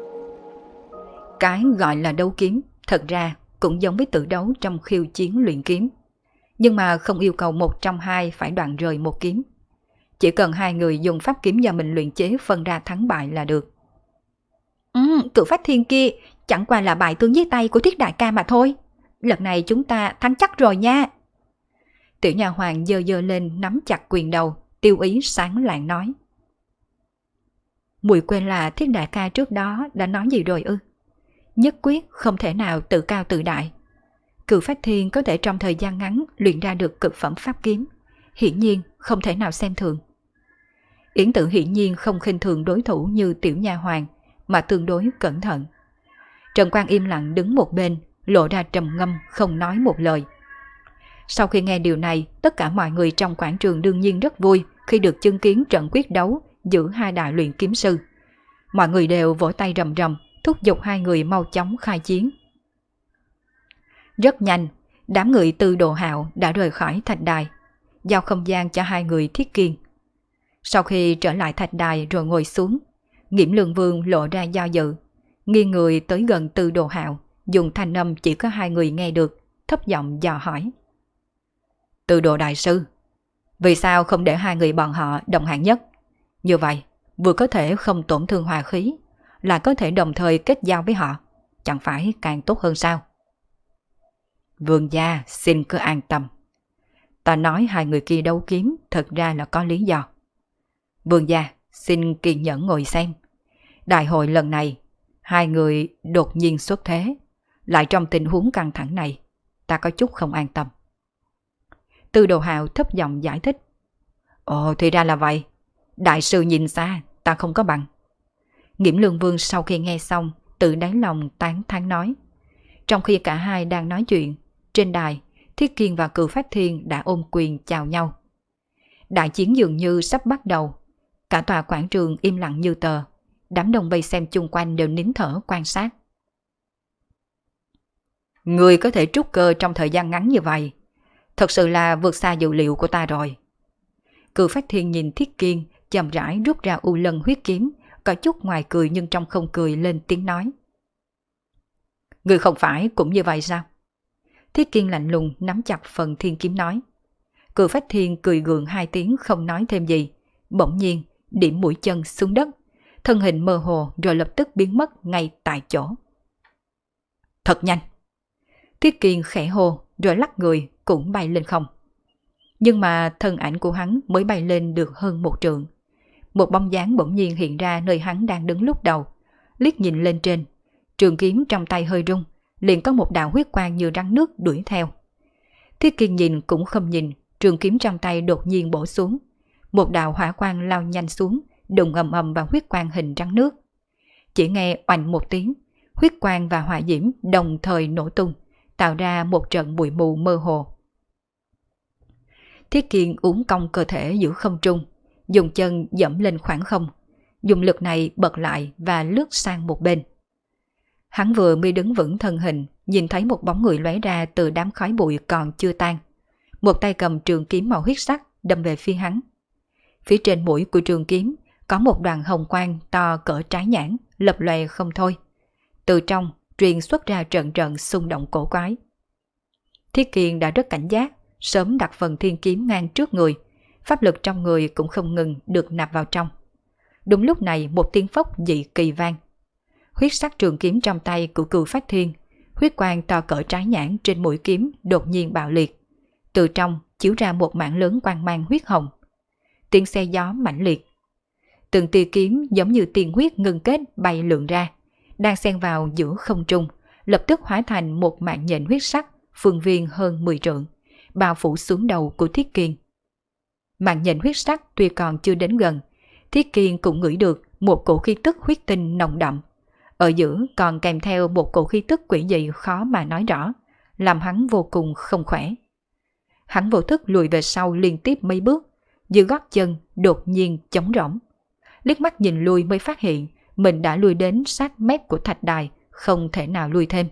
Cái gọi là đấu kiếm, thật ra cũng giống với tự đấu trong khiêu chiến luyện kiếm. Nhưng mà không yêu cầu một trong hai phải đoạn rời một kiếm. Chỉ cần hai người dùng pháp kiếm do mình luyện chế phân ra thắng bại là được. Cự Phách Thiên kia chẳng qua là bại tướng dưới tay của Thiết đại ca mà thôi. Lần này chúng ta thắng chắc rồi nha. Tiểu nha hoàng giơ giơ lên nắm chặt quyền đầu, tiêu ý sáng lạng nói. Mùi quên là Thiết đại ca trước đó đã nói gì rồi ư? Nhất quyết không thể nào tự cao tự đại. Cự Phách Thiên có thể trong thời gian ngắn luyện ra được cực phẩm pháp kiếm, hiển nhiên không thể nào xem thường. Yến Tử hiển nhiên không khinh thường đối thủ như tiểu nha hoàng, mà tương đối cẩn thận. Trần Quang im lặng đứng một bên, lộ ra trầm ngâm không nói một lời. Sau khi nghe điều này, tất cả mọi người trong quảng trường đương nhiên rất vui khi được chứng kiến trận quyết đấu giữa hai đại luyện kiếm sư. Mọi người đều vỗ tay rầm rầm, thúc giục hai người mau chóng khai chiến. Rất nhanh, đám người Tư Đồ Hạo đã rời khỏi thạch đài, giao không gian cho hai người Thiết Kiên. Sau khi trở lại thạch đài rồi ngồi xuống, Nghiễm Lương Vương lộ ra do dự, nghiêng người tới gần Tư Đồ Hạo, dùng thanh âm chỉ có hai người nghe được, thấp giọng dò hỏi. Tư Đồ đại sư, vì sao không để hai người bọn họ đồng hạng nhất? Như vậy, vừa có thể không tổn thương hòa khí, là có thể đồng thời kết giao với họ, chẳng phải càng tốt hơn sao? Vương gia xin cứ an tâm. Ta nói hai người kia đấu kiếm thật ra là có lý do. Vương gia xin kiên nhẫn ngồi xem. Đại hội lần này, hai người đột nhiên xuất thế, lại trong tình huống căng thẳng này, ta có chút không an tâm. Tư Đồ Hạo thấp giọng giải thích. Ồ thì ra là vậy. Đại sư nhìn xa, ta không có bằng. Nghiễm Lương Vương sau khi nghe xong, tự đáy lòng tán thán nói. Trong khi cả hai đang nói chuyện, trên đài, Thiết Kiên và Cự Phách Thiên đã ôm quyền chào nhau. Đại chiến dường như sắp bắt đầu. Cả tòa quảng trường im lặng như tờ. Đám đông vây xem chung quanh đều nín thở quan sát. Người có thể trút cơ trong thời gian ngắn như vậy, thật sự là vượt xa dự liệu của ta rồi. Cự Phách Thiên nhìn Thiết Kiên, chậm rãi rút ra U Lân huyết kiếm, có chút ngoài cười nhưng trong không cười lên tiếng nói. Người không phải cũng như vậy sao? Thiết Kiên lạnh lùng nắm chặt phần thiên kiếm nói. Cự Phách Thiên cười gượng hai tiếng không nói thêm gì, bỗng nhiên điểm mũi chân xuống đất, thân hình mơ hồ rồi lập tức biến mất ngay tại chỗ. Thật nhanh! Thiết Kiên khẽ hô rồi lắc người cũng bay lên không. Nhưng mà thân ảnh của hắn mới bay lên được hơn một trượng. Một bóng dáng bỗng nhiên hiện ra nơi hắn đang đứng lúc đầu. Liếc nhìn lên trên, trường kiếm trong tay hơi rung, liền có một đạo huyết quang như rắn nước đuổi theo. Thiết Kiên nhìn cũng không nhìn, trường kiếm trong tay đột nhiên bổ xuống. Một đạo hỏa quang lao nhanh xuống, đụng ầm ầm vào huyết quang hình rắn nước. Chỉ nghe oanh một tiếng, huyết quang và hỏa diễm đồng thời nổ tung, tạo ra một trận bụi mù mơ hồ. Thiết Kiên uốn cong cơ thể giữa không trung, dùng chân dẫm lên khoảng không, dùng lực này bật lại và lướt sang một bên. Hắn vừa mới đứng vững thân hình, nhìn thấy một bóng người lóe ra từ đám khói bụi còn chưa tan. Một tay cầm trường kiếm màu huyết sắc đâm về phía hắn. Phía trên mũi của trường kiếm có một đoàn hồng quang to cỡ trái nhãn, lập lòe không thôi. Từ trong truyền xuất ra trận trận xung động cổ quái. Thiết Kiên đã rất cảnh giác, sớm đặt phần thiên kiếm ngang trước người, pháp lực trong người cũng không ngừng được nạp vào trong. Đúng lúc này một tiếng phốc dị kỳ vang. Huyết sắc trường kiếm trong tay của Cự Phách Thiên, huyết quang to cỡ trái nhãn trên mũi kiếm đột nhiên bạo liệt. Từ trong chiếu ra một mảng lớn quang mang huyết hồng. Tiếng xe gió mãnh liệt. Từng tia kiếm giống như tiên huyết ngưng kết bay lượn ra, đang xen vào giữa không trung, lập tức hóa thành một mạng nhện huyết sắc, phương viên hơn 10 trượng, bao phủ xuống đầu của Thiết Kiên. Mạng nhện huyết sắc tuy còn chưa đến gần, Thiết Kiên cũng ngửi được một cổ khí tức huyết tinh nồng đậm. Ở giữa còn kèm theo một cổ khí tức quỷ dị khó mà nói rõ, làm hắn vô cùng không khỏe. Hắn vô thức lùi về sau liên tiếp mấy bước, dưới gót chân đột nhiên trống rỗng. Liếc mắt nhìn lui mới phát hiện mình đã lui đến sát mép của thạch đài, không thể nào lui thêm.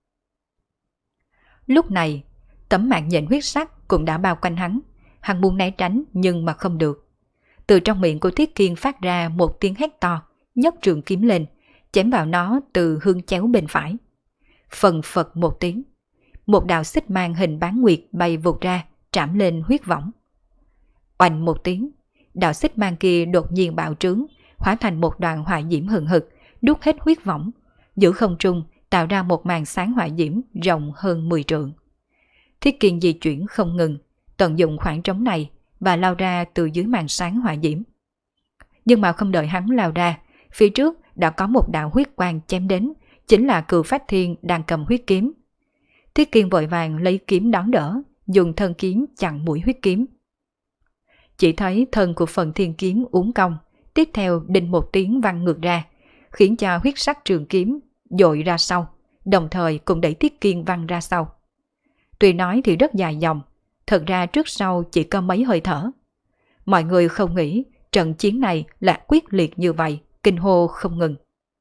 Lúc này, tấm mạng nhện huyết sắc cũng đã bao quanh hắn muốn né tránh nhưng mà không được. Từ trong miệng của Thiết Kiên phát ra một tiếng hét to, nhấc trường kiếm lên, chém vào nó từ hương chéo bên phải. Phần phật một tiếng, một đạo xích mang hình bán nguyệt bay vụt ra, trảm lên huyết võng. Oanh một tiếng, đạo xích mang kia đột nhiên bạo trướng, hóa thành một đoàn hỏa diễm hừng hực, đốt hết huyết võng, giữa không trung tạo ra một màn sáng hỏa diễm rộng hơn 10 trượng. Thiết Kiên di chuyển không ngừng, tận dụng khoảng trống này và lao ra từ dưới màn sáng hỏa diễm. Nhưng mà không đợi hắn lao ra, phía trước đã có một đạo huyết quang chém đến, chính là Cừu Phách Thiên đang cầm huyết kiếm. Thiết Kiên vội vàng lấy kiếm đón đỡ, dùng thân kiếm chặn mũi huyết kiếm. Chỉ thấy thân của phần thiên kiếm uốn cong, tiếp theo đinh một tiếng văng ngược ra, khiến cho huyết sắc trường kiếm dội ra sau, đồng thời cũng đẩy Thiết Kiên văng ra sau. Tuy nói thì rất dài dòng, thật ra trước sau chỉ có mấy hơi thở. Mọi người không nghĩ trận chiến này là quyết liệt như vậy, kinh hô không ngừng.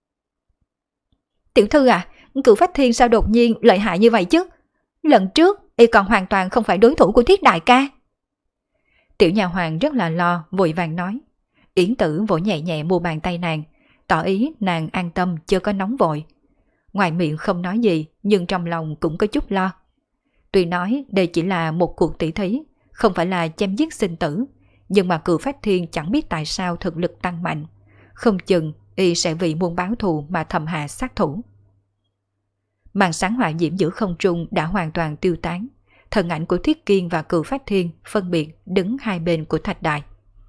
Tiểu thư à, Cửu Phách Thiên sao đột nhiên lợi hại như vậy chứ? Lần trước y còn hoàn toàn không phải đối thủ của Thiết đại ca. Tiểu nhà hoàng rất là lo, vội vàng nói. Yến Tử vỗ nhẹ nhẹ mu bàn tay nàng, tỏ ý nàng an tâm chưa có nóng vội. Ngoài miệng không nói gì, nhưng trong lòng cũng có chút lo. Tuy nói đây chỉ là một cuộc tỷ thí, không phải là chém giết sinh tử, nhưng mà Cửu Phách Thiên chẳng biết tại sao thực lực tăng mạnh, không chừng y sẽ vì muốn báo thù mà thầm hạ sát thủ. Màn sáng hỏa diễm giữa không trung đã hoàn toàn tiêu tán, thân ảnh của Thiết Kiên và Cửu Phách Thiên phân biệt đứng hai bên của thạch đài.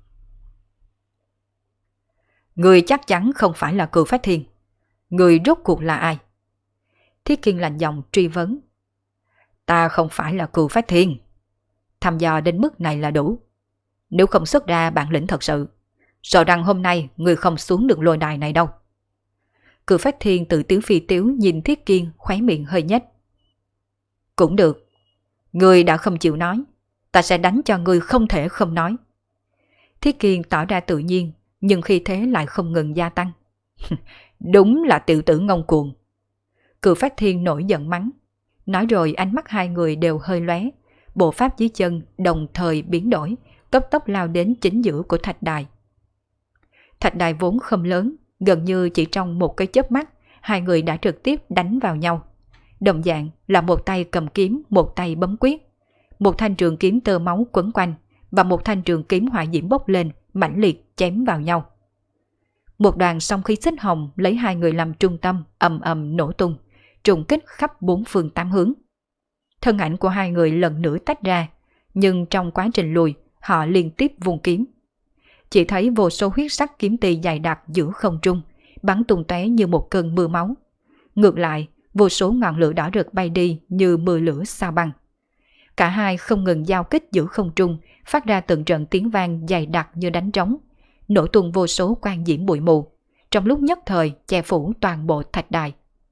Người chắc chắn không phải là Cửu Phách Thiên. Người rốt cuộc là ai? Thiết Kiên lạnh giọng truy vấn. Ta không phải là Cửu Phách Thiên. Thăm dò đến mức này là đủ. Nếu không xuất ra bản lĩnh thật sự, sợ rằng hôm nay người không xuống được lôi đài này đâu. Cửu Phách Thiên tự tiếu phi tiếu nhìn Thiết Kiên, khóe miệng hơi nhếch. Cũng được. Người đã không chịu nói, ta sẽ đánh cho người không thể không nói. Thiết Kiên tỏ ra tự nhiên, nhưng khi thế lại không ngừng gia tăng. Đúng là tiểu tử ngông cuồng. Cửu Phách Thiên nổi giận mắng. Nói rồi ánh mắt hai người đều hơi lóe, bộ pháp dưới chân đồng thời biến đổi, cấp tốc lao đến chính giữa của thạch đài. Thạch đài vốn không lớn, gần như chỉ trong một cái chớp mắt, hai người đã trực tiếp đánh vào nhau. Đồng dạng là một tay cầm kiếm, một tay bấm quyết. Một thanh trường kiếm tơ máu quấn quanh và một thanh trường kiếm hỏa diễm bốc lên, mãnh liệt chém vào nhau. Một đoàn song khí xích hồng lấy hai người làm trung tâm, ầm ầm nổ tung, trùng kích khắp bốn phương tám hướng. Thân ảnh của hai người lần nữa tách ra, nhưng trong quá trình lùi, họ liên tiếp vung kiếm. Chỉ thấy vô số huyết sắc kiếm tỳ dài đặc giữa không trung, bắn tung tóe như một cơn mưa máu. Ngược lại, vô số ngọn lửa đỏ rực bay đi như mưa lửa sao băng. Cả hai không ngừng giao kích giữa không trung, phát ra từng trận tiếng vang dày đặc như đánh trống, nổ tung vô số quang diễm bụi mù, trong lúc nhất thời che phủ toàn bộ thạch đài.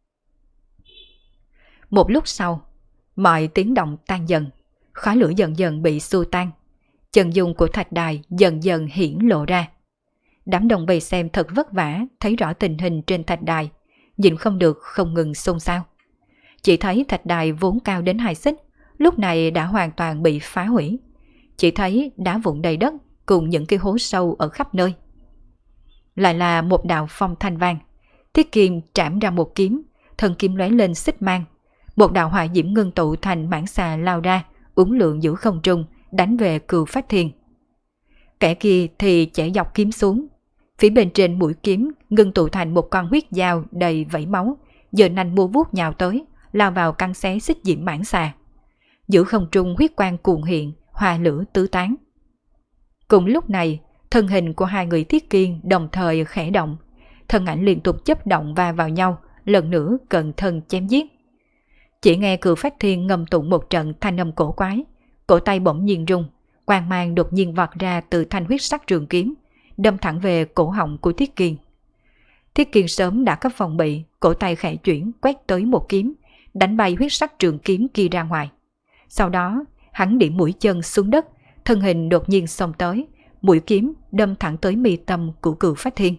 Một lúc sau, mọi tiếng động tan dần, khói lửa dần dần bị xua tan, chân dung của thạch đài dần dần hiển lộ ra. Đám đông vây xem thật vất vả thấy rõ tình hình trên thạch đài, nhìn không được không ngừng xôn xao. Chỉ thấy thạch đài vốn cao đến 2 xích, lúc này đã hoàn toàn bị phá hủy. Chỉ thấy đá vụn đầy đất cùng những cái hố sâu ở khắp nơi. Lại là một đạo phong thanh vang, Thiết Kiên trảm ra một kiếm, thân kiếm lóe lên xích mang. Một đạo hỏa diễm ngưng tụ thành mãng xà lao ra, uốn lượn giữa không trung, đánh về Cừu Phách Thiên. Kẻ kia thì chẻ dọc kiếm xuống, phía bên trên mũi kiếm ngưng tụ thành một con huyết dao đầy vẫy máu, giờ nanh mua vuốt nhào tới, lao vào cắn xé xích diễm mãng xà. Giữa không trung huyết quang cuồn hiện, hòa lửa tứ tán. Cùng lúc này, Thân hình của hai người Thiết Kiên đồng thời khẽ động, thân ảnh liên tục chấp động va vào nhau, lần nữa cận thân chém giết. Chỉ nghe Cửu Phách Thiên ngâm tụng một trận thanh âm cổ quái, cổ tay bỗng nhiên rung, quang mang đột nhiên vọt ra từ thanh huyết sắc trường kiếm, đâm thẳng về cổ họng của Thiết Kiên. Thiết Kiên sớm đã có phòng bị, cổ tay khẽ chuyển quét tới một kiếm, đánh bay huyết sắc trường kiếm kia ra ngoài. Sau đó, hắn điểm mũi chân xuống đất, thân hình đột nhiên xông tới, mũi kiếm đâm thẳng tới mi tâm của Cửu Phách Thiên.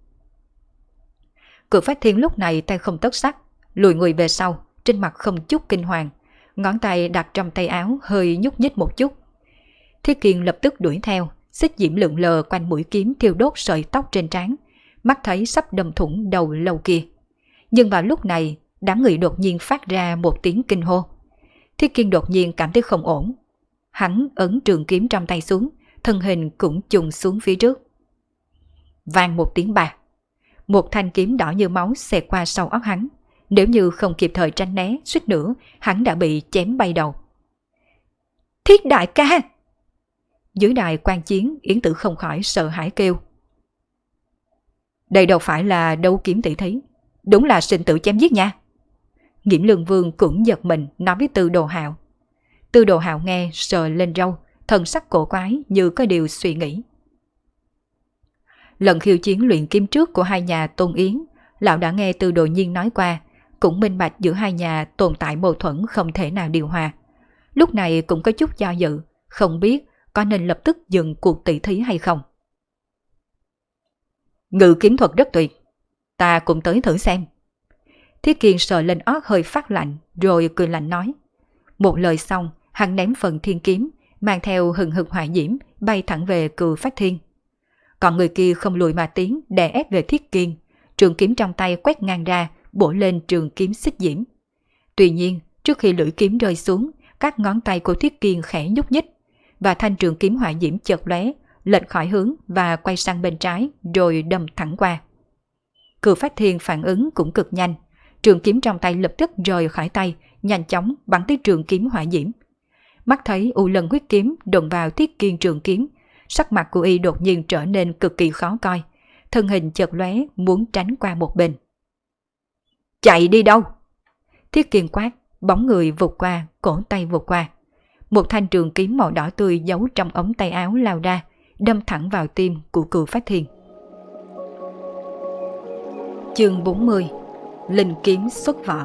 Cửu Phách Thiên lúc này tay không tấc sắt, lùi người về sau, trên mặt không chút kinh hoàng, ngón tay đặt trong tay áo hơi nhúc nhích một chút. Thiết Kiên lập tức đuổi theo, xích diễm lượn lờ quanh mũi kiếm thiêu đốt sợi tóc trên trán, mắt thấy sắp đâm thủng đầu lâu kia. Nhưng vào lúc này, đám người đột nhiên phát ra một tiếng kinh hô. Thiết Kiên đột nhiên cảm thấy không ổn. Hắn ấn trường kiếm trong tay xuống, thân hình cũng chùng xuống phía trước. Vang một tiếng bạc. Một thanh kiếm đỏ như máu xẹt qua sau óc hắn. Nếu như không kịp thời tránh né, suýt nữa, hắn đã bị chém bay đầu. Thiết đại ca! Dưới đài quan chiến, Yến Tử không khỏi sợ hãi kêu. Đây đâu phải là đấu kiếm tỷ thí, đúng là sinh tử chém giết nha. Nghiễm Lương Vương cũng giật mình nói với Tư Đồ Hạo. Tư Đồ Hạo nghe sờ lên râu, thần sắc cổ quái như có điều suy nghĩ. Lần khiêu chiến luyện kiếm trước của hai nhà Tôn Yến, lão đã nghe Tư Đồ Nhiên nói qua, cũng minh bạch giữa hai nhà tồn tại mâu thuẫn không thể nào điều hòa. Lúc này cũng có chút do dự, không biết có nên lập tức dừng cuộc tỷ thí hay không. Ngự kiếm thuật rất tuyệt, ta cũng tới thử xem. Thiết Kiên sờ lên ót hơi phát lạnh, rồi cười lạnh nói. Một lời xong, hắn ném phần thiên kiếm, mang theo hừng hực hỏa diễm, bay thẳng về Cửu Phách Thiên. Còn người kia không lùi mà tiến, đè ép về Thiết Kiên, trường kiếm trong tay quét ngang ra, bổ lên trường kiếm xích diễm. Tuy nhiên, trước khi lưỡi kiếm rơi xuống, các ngón tay của Thiết Kiên khẽ nhúc nhích, và thanh trường kiếm hỏa diễm chợt lóe, lệch khỏi hướng và quay sang bên trái, rồi đâm thẳng qua. Cửu Phách Thiên phản ứng cũng cực nhanh, trường kiếm trong tay lập tức rời khỏi tay, nhanh chóng bắn tới trường kiếm hỏa diễm. Mắt thấy U Lân huyết kiếm đụng vào Thiết Kiên trường kiếm, sắc mặt của y đột nhiên trở nên cực kỳ khó coi, thân hình chợt lóe muốn tránh qua một bên. Chạy đi đâu? Thiết Kiên quát, bóng người vụt qua, cổ tay vụt qua. Một thanh trường kiếm màu đỏ tươi giấu trong ống tay áo lao ra, đâm thẳng vào tim của Cửu Phách Thiên. Chương 40. Linh kiếm xuất vỏ.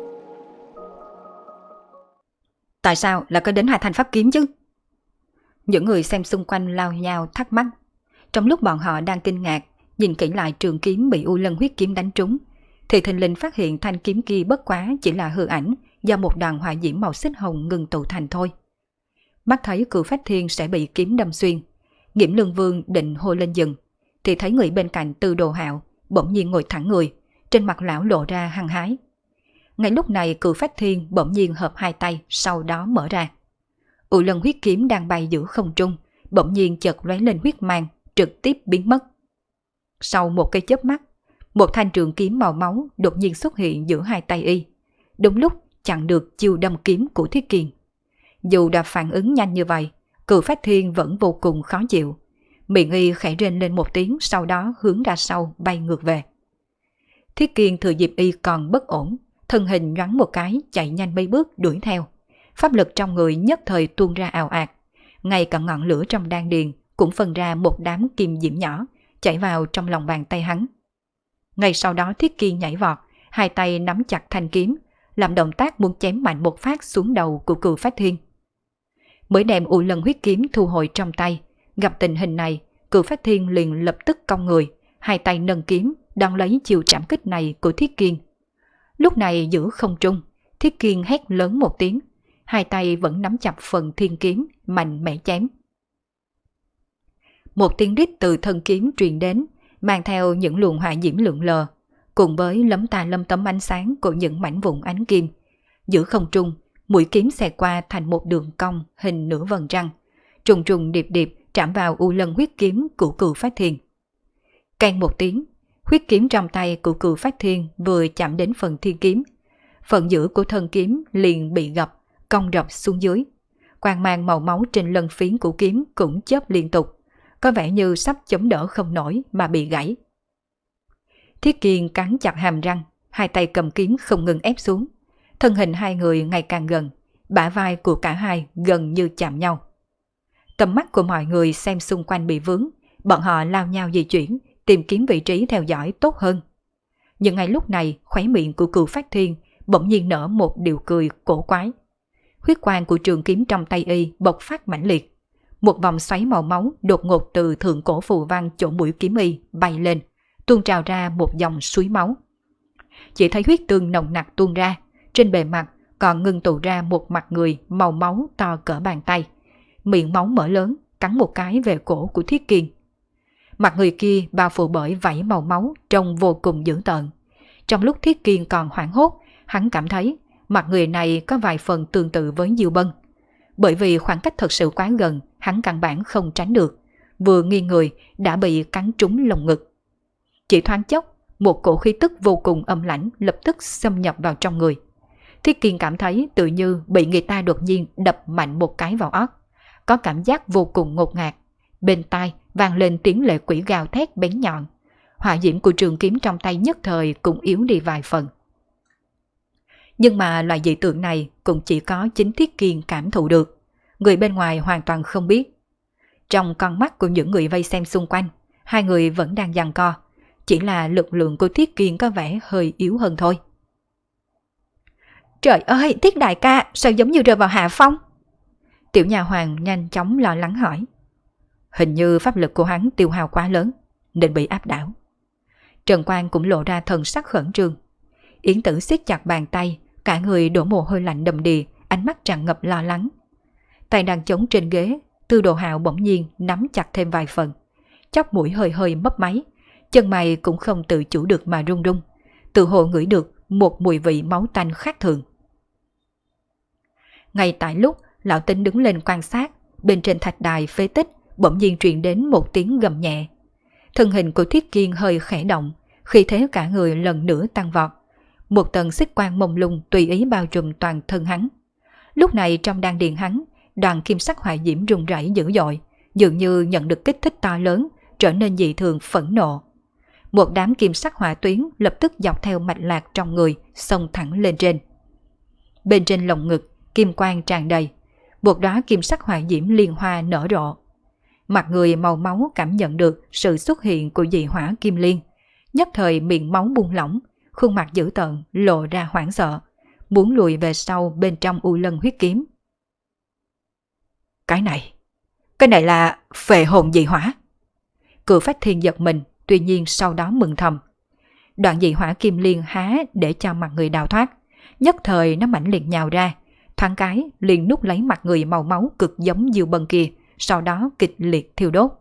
Tại sao lại có đến hai thanh pháp kiếm chứ? Những người xem xung quanh lao nhau thắc mắc. Trong lúc bọn họ đang kinh ngạc, nhìn kỹ lại trường kiếm bị U Lân huyết kiếm đánh trúng, thì thình lình phát hiện thanh kiếm kia bất quá chỉ là hư ảnh do một đoàn hỏa diễm màu xích hồng ngừng tụ thành thôi. Mắt thấy Cửu Phách Thiên sẽ bị kiếm đâm xuyên, Nghiễm Lương Vương định hô lên dừng, thì thấy người bên cạnh Tư Đồ Hạo bỗng nhiên ngồi thẳng người, trên mặt lão lộ ra hăng hái. Ngay lúc này Cửu Phách Thiên bỗng nhiên hợp hai tay, sau đó mở ra. U Lân huyết kiếm đang bay giữa không trung, bỗng nhiên chợt lóe lên huyết mang, trực tiếp biến mất. Sau một cái chớp mắt, một thanh trường kiếm màu máu đột nhiên xuất hiện giữa hai tay y, đúng lúc chặn được chiêu đâm kiếm của Thiết Kiên. Dù đã phản ứng nhanh như vậy, Cửu Phách Thiên vẫn vô cùng khó chịu. Miệng y khẽ rên lên một tiếng, sau đó hướng ra sau bay ngược về. Thiết Kiên thừa dịp y còn bất ổn, thân hình nhoáng một cái chạy nhanh mấy bước đuổi theo. Pháp lực trong người nhất thời tuôn ra ào ạt, ngay cả ngọn lửa trong đan điền cũng phân ra một đám kim diễm nhỏ, chảy vào trong lòng bàn tay hắn. Ngay sau đó Thiết Kiên nhảy vọt, hai tay nắm chặt thanh kiếm, làm động tác muốn chém mạnh một phát xuống đầu của Cửu Phách Thiên. Mới đem U Lân huyết kiếm thu hồi trong tay, gặp tình hình này, Cửu Phách Thiên liền lập tức cong người, hai tay nâng kiếm đón lấy chiều trảm kích này của Thiết Kiên. Lúc này giữa không trung, Thiết Kiên hét lớn một tiếng, hai tay vẫn nắm chặt phần thiên kiếm, mạnh mẽ chém. Một tiếng rít từ thân kiếm truyền đến, mang theo những luồng hỏa diễm lượn lờ, cùng với lấm tà lấm tấm ánh sáng của những mảnh vụn ánh kim. Giữa không trung, mũi kiếm xẹt qua thành một đường cong hình nửa vầng trăng, trùng trùng điệp điệp chạm vào U Lân huyết kiếm của Cửu Phách Thiên. Keng một tiếng, huyết kiếm trong tay của Cửu Phách Thiên vừa chạm đến phần thiên kiếm, phần giữa của thân kiếm liền bị gập, cong rập xuống dưới. Quang mang màu máu trên lân phiến của kiếm cũng chớp liên tục, có vẻ như sắp chống đỡ không nổi mà bị gãy. Thiết Kiên cắn chặt hàm răng, hai tay cầm kiếm không ngừng ép xuống. Thân hình hai người ngày càng gần, bả vai của cả hai gần như chạm nhau. Tầm mắt của mọi người xem xung quanh bị vướng, bọn họ lao nhau di chuyển, tìm kiếm vị trí theo dõi tốt hơn. Nhưng ngay lúc này, khóe miệng của Cừu Phát Thiên bỗng nhiên nở một điệu cười cổ quái. Huyết quang của trường kiếm trong tay y bộc phát mãnh liệt. Một vòng xoáy màu máu đột ngột từ thượng cổ phù văn chỗ mũi kiếm y bay lên, tuôn trào ra một dòng suối máu. Chỉ thấy huyết tương nồng nặc tuôn ra, trên bề mặt còn ngưng tụ ra một mặt người màu máu to cỡ bàn tay. Miệng máu mở lớn, cắn một cái về cổ của Thiết Kiên. Mặt người kia bao phủ bởi vảy màu máu trông vô cùng dữ tợn. Trong lúc Thiết Kiên còn hoảng hốt, hắn cảm thấy mặt người này có vài phần tương tự với Diêu Bân. Bởi vì khoảng cách thật sự quá gần, hắn căn bản không tránh được. Vừa nghiêng người đã bị cắn trúng lồng ngực. Chỉ thoáng chốc, một cổ khí tức vô cùng âm lãnh lập tức xâm nhập vào trong người. Thiết Kiên cảm thấy tự như bị người ta đột nhiên đập mạnh một cái vào óc. Có cảm giác vô cùng ngột ngạt. Bên tai vang lên tiếng lệ quỷ gào thét bén nhọn. Hỏa diễm của trường kiếm trong tay nhất thời cũng yếu đi vài phần. Nhưng mà loại dị tượng này cũng chỉ có chính Thiết Kiên cảm thụ được. Người bên ngoài hoàn toàn không biết. Trong con mắt của những người vây xem xung quanh, hai người vẫn đang giằng co. Chỉ là lực lượng của Thiết Kiên có vẻ hơi yếu hơn thôi. Trời ơi, Thiết đại ca, sao giống như rơi vào hạ phong? Tiểu nhà hoàng nhanh chóng lo lắng hỏi. Hình như pháp lực của hắn tiêu hao quá lớn, nên bị áp đảo. Trần Quang cũng lộ ra thần sắc khẩn trương. Yến Tử siết chặt bàn tay, cả người đổ mồ hôi lạnh đầm đìa, ánh mắt tràn ngập lo lắng. Tay đang chống trên ghế, Tư Đồ Hạo bỗng nhiên nắm chặt thêm vài phần. Chóp mũi hơi hơi mấp máy, chân mày cũng không tự chủ được mà run run. Tự hồ ngửi được một mùi vị máu tanh khác thường. Ngay tại lúc lão Tính đứng lên quan sát, bên trên thạch đài phế tích bỗng nhiên truyền đến một tiếng gầm nhẹ. Thân hình của Thiết Kiên hơi khẽ động, khí thế cả người lần nữa tăng vọt. Một tầng xích quang mông lung tùy ý bao trùm toàn thân hắn. Lúc này trong đan điền hắn, đoàn kim sắc hỏa diễm rung rẩy dữ dội, dường như nhận được kích thích to lớn, trở nên dị thường phẫn nộ. Một đám kim sắc hỏa tuyến lập tức dọc theo mạch lạc trong người, xông thẳng lên trên. Bên trên lồng ngực, kim quang tràn đầy, một đóa kim sắc hỏa diễm liên hoa nở rộ. Mặt người màu máu cảm nhận được sự xuất hiện của dị hỏa kim liên, nhất thời miệng máu buông lỏng, khuôn mặt dữ tợn lộ ra hoảng sợ, muốn lùi về sau bên trong U Lân huyết kiếm. Cái này là phệ hồn dị hỏa. Cừu Phát Thiên giật mình, tuy nhiên sau đó mừng thầm. Đoạn dị hỏa kim liên há để cho mặt người đào thoát, nhất thời nó mãnh liệt nhào ra, thoáng cái liền nút lấy mặt người màu máu cực giống Diêu Bân kia, sau đó kịch liệt thiêu đốt.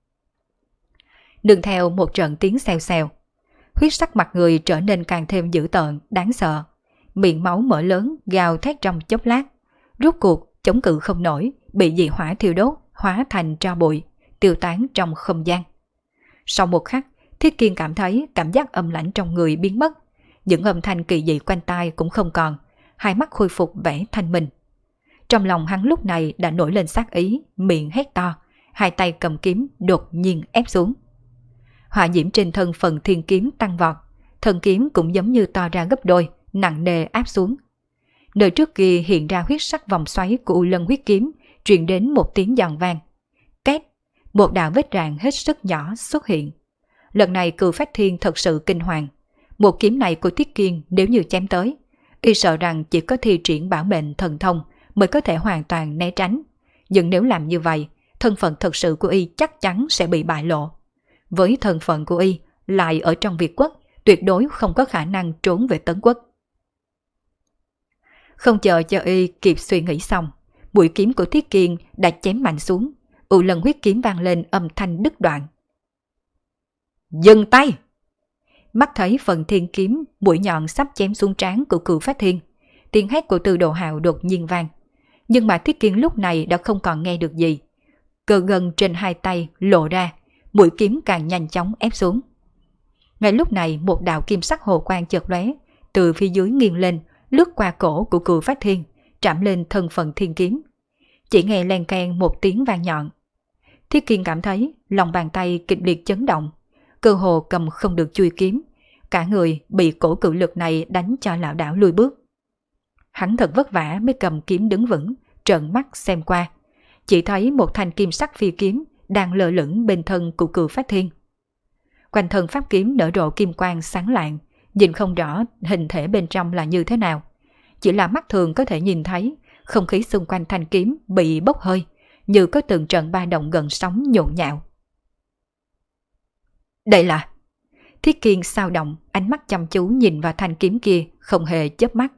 Nương theo một trận tiếng xèo xèo, huyết sắc mặt người trở nên càng thêm dữ tợn, đáng sợ. Miệng máu mở lớn, gào thét trong chốc lát. Rốt cuộc, chống cự không nổi, bị dị hỏa thiêu đốt, hóa thành tro bụi, tiêu tán trong không gian. Sau một khắc, Thiết Kiên cảm thấy cảm giác âm lãnh trong người biến mất. Những âm thanh kỳ dị quanh tai cũng không còn, hai mắt khôi phục vẻ thanh minh. Trong lòng hắn lúc này đã nổi lên sát ý, miệng hét to, hai tay cầm kiếm đột nhiên ép xuống. Hỏa diễm trên thân phần thiên kiếm tăng vọt, thân kiếm cũng giống như to ra gấp đôi, nặng nề áp xuống. Nơi trước kia hiện ra huyết sắc vòng xoáy của U Lân huyết kiếm, truyền đến một tiếng giòn vang. Két, một đạo vết rạn hết sức nhỏ xuất hiện. Lần này Cừu Phát Thiên thật sự kinh hoàng. Một kiếm này của Thiết Kiên nếu như chém tới, y sợ rằng chỉ có thi triển bảo mệnh thần thông mới có thể hoàn toàn né tránh. Nhưng nếu làm như vậy, thân phận thật sự của y chắc chắn sẽ bị bại lộ. Với thân phận của y lại ở trong Việt quốc, tuyệt đối không có khả năng trốn về Tấn quốc. Không chờ cho y kịp suy nghĩ xong, mũi kiếm của Thiết Kiên đã chém mạnh xuống, U Lân huyết kiếm vang lên âm thanh đứt đoạn. Dừng tay! Mắt thấy phần thiên kiếm mũi nhọn sắp chém xuống trán của Cừu Phát Thiên, tiếng hét của Tư Đồ Hạo đột nhiên vang. Nhưng mà Thiết Kiên lúc này đã không còn nghe được gì. Cơ gân trên hai tay lộ ra, mũi kiếm càng nhanh chóng ép xuống. Ngay lúc này một đạo kim sắc hồ quang chợt lóe, từ phía dưới nghiêng lên, lướt qua cổ của Cừu Phát Thiên, chạm lên thân phần thiên kiếm. Chỉ nghe len keng một tiếng vang nhọn. Thiết Kiên cảm thấy lòng bàn tay kịch liệt chấn động, cơ hồ cầm không được chuôi kiếm, cả người bị cổ cự lực này đánh cho lảo đảo lùi bước. Hắn thật vất vả mới cầm kiếm đứng vững, trợn mắt xem qua, chỉ thấy một thanh kim sắc phi kiếm đang lơ lửng bên thân của Cửu Phách Thiên. Quanh thân pháp kiếm nở rộ kim quang sáng lạng, nhìn không rõ hình thể bên trong là như thế nào, chỉ là mắt thường có thể nhìn thấy không khí xung quanh thanh kiếm bị bốc hơi, như có từng trận ba động gần sóng nhộn nhạo. Đây là... Thiết Kiên sao động, ánh mắt chăm chú nhìn vào thanh kiếm kia, không hề chớp mắt.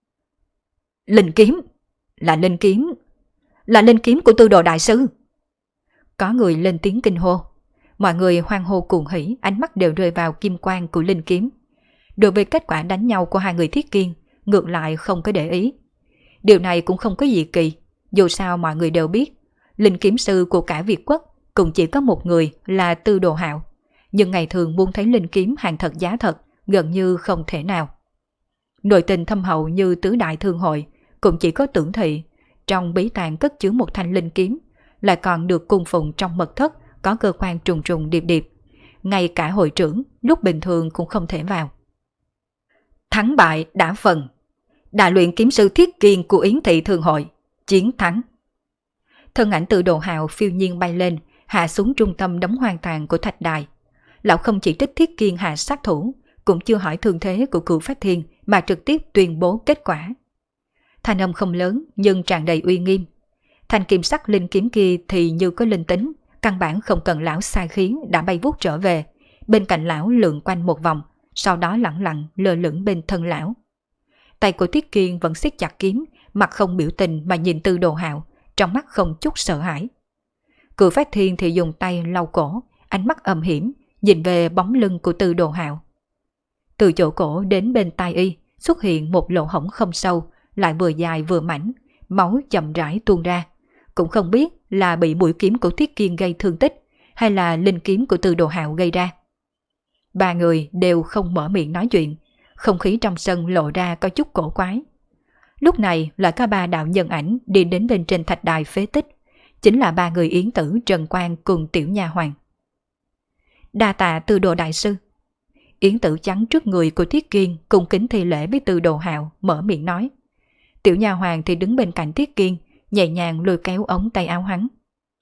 Linh kiếm! Là linh kiếm! Là linh kiếm của Tư Đồ đại sư! Có người lên tiếng kinh hô. Mọi người hoan hô cuồng hỉ, ánh mắt đều rơi vào kim quang của linh kiếm. Đối với kết quả đánh nhau của hai người Thiết Kiên, ngược lại không có để ý. Điều này cũng không có gì kỳ, dù sao mọi người đều biết, linh kiếm sư của cả Việt quốc cũng chỉ có một người là Tư Đồ Hạo, nhưng ngày thường muốn thấy linh kiếm hàng thật giá thật gần như không thể nào. Nội tình thâm hậu như tứ đại thương hội cũng chỉ có Tưởng Thị, trong bí tàng cất chứa một thanh linh kiếm, lại còn được cung phụng trong mật thất có cơ quan trùng trùng điệp điệp. Ngay cả hội trưởng lúc bình thường cũng không thể vào. Thắng bại đã phần. Đại luyện kiếm sư Thiết Kiên của Yến Thị Thương hội chiến thắng. Thân ảnh Tư Đồ Hạo phiêu nhiên bay lên, hạ xuống trung tâm đống hoang tàn của thạch đài. Lão không chỉ trích Thiết Kiên hạ sát thủ, cũng chưa hỏi thương thế của Cửu Phách Thiên mà trực tiếp tuyên bố kết quả. Thanh âm không lớn nhưng tràn đầy uy nghiêm. Thanh kim sắc linh kiếm kia thì như có linh tính, căn bản không cần lão sai khiến đã bay vút trở về, bên cạnh lão lượn quanh một vòng, sau đó lẳng lặng lơ lửng bên thân lão. Tay của Thiết Kiên vẫn siết chặt kiếm, mặt không biểu tình mà nhìn Tư Đồ Hạo, trong mắt không chút sợ hãi. Cửu Phách Thiên thì dùng tay lau cổ, ánh mắt âm hiểm, nhìn về bóng lưng của Tư Đồ Hạo. Từ chỗ cổ đến bên tai y xuất hiện một lỗ hổng không sâu, lại vừa dài vừa mảnh, máu chậm rãi tuôn ra. Cũng không biết là bị mũi kiếm của Thiết Kiên gây thương tích hay là linh kiếm của Tư Đồ Hạo gây ra. Ba người đều không mở miệng nói chuyện, không khí trong sân lộ ra có chút cổ quái. Lúc này là có ba đạo nhân ảnh đi đến bên trên thạch đài phế tích, chính là ba người Yến Tử, Trần Quang cùng tiểu nha hoàn. Đa tạ Tư Đồ đại sư. Yến Tử chắn trước người của Thiết Kiên, cung kính thi lễ với Tư Đồ Hạo, mở miệng nói. Tiểu nha hoàn thì đứng bên cạnh Thiết Kiên, nhẹ nhàng lôi kéo ống tay áo hắn.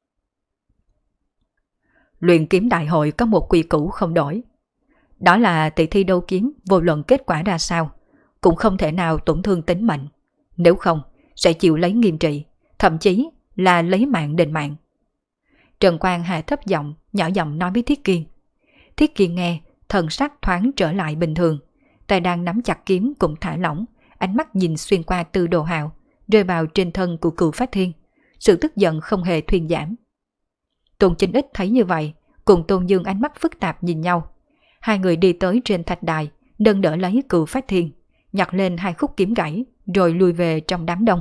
Luyện kiếm đại hội có một quy củ không đổi. Đó là tỷ thi đấu kiếm vô luận kết quả ra sao, cũng không thể nào tổn thương tính mệnh. Nếu không, sẽ chịu lấy nghiêm trị, thậm chí là lấy mạng đền mạng. Trần Quang hạ thấp giọng, nhỏ giọng nói với Thiết Kiên. Thiết Kiên nghe, thần sắc thoáng trở lại bình thường, tay đang nắm chặt kiếm cũng thả lỏng, ánh mắt nhìn xuyên qua Tư Đồ Hạo, rơi vào trên thân của Cửu Phách Thiên, sự tức giận không hề thuyên giảm. Tôn Chinh Ích thấy như vậy, cùng Tôn Dương ánh mắt phức tạp nhìn nhau. Hai người đi tới trên thạch đài, nâng đỡ lấy Cửu Phách Thiên, nhặt lên hai khúc kiếm gãy, rồi lùi về trong đám đông.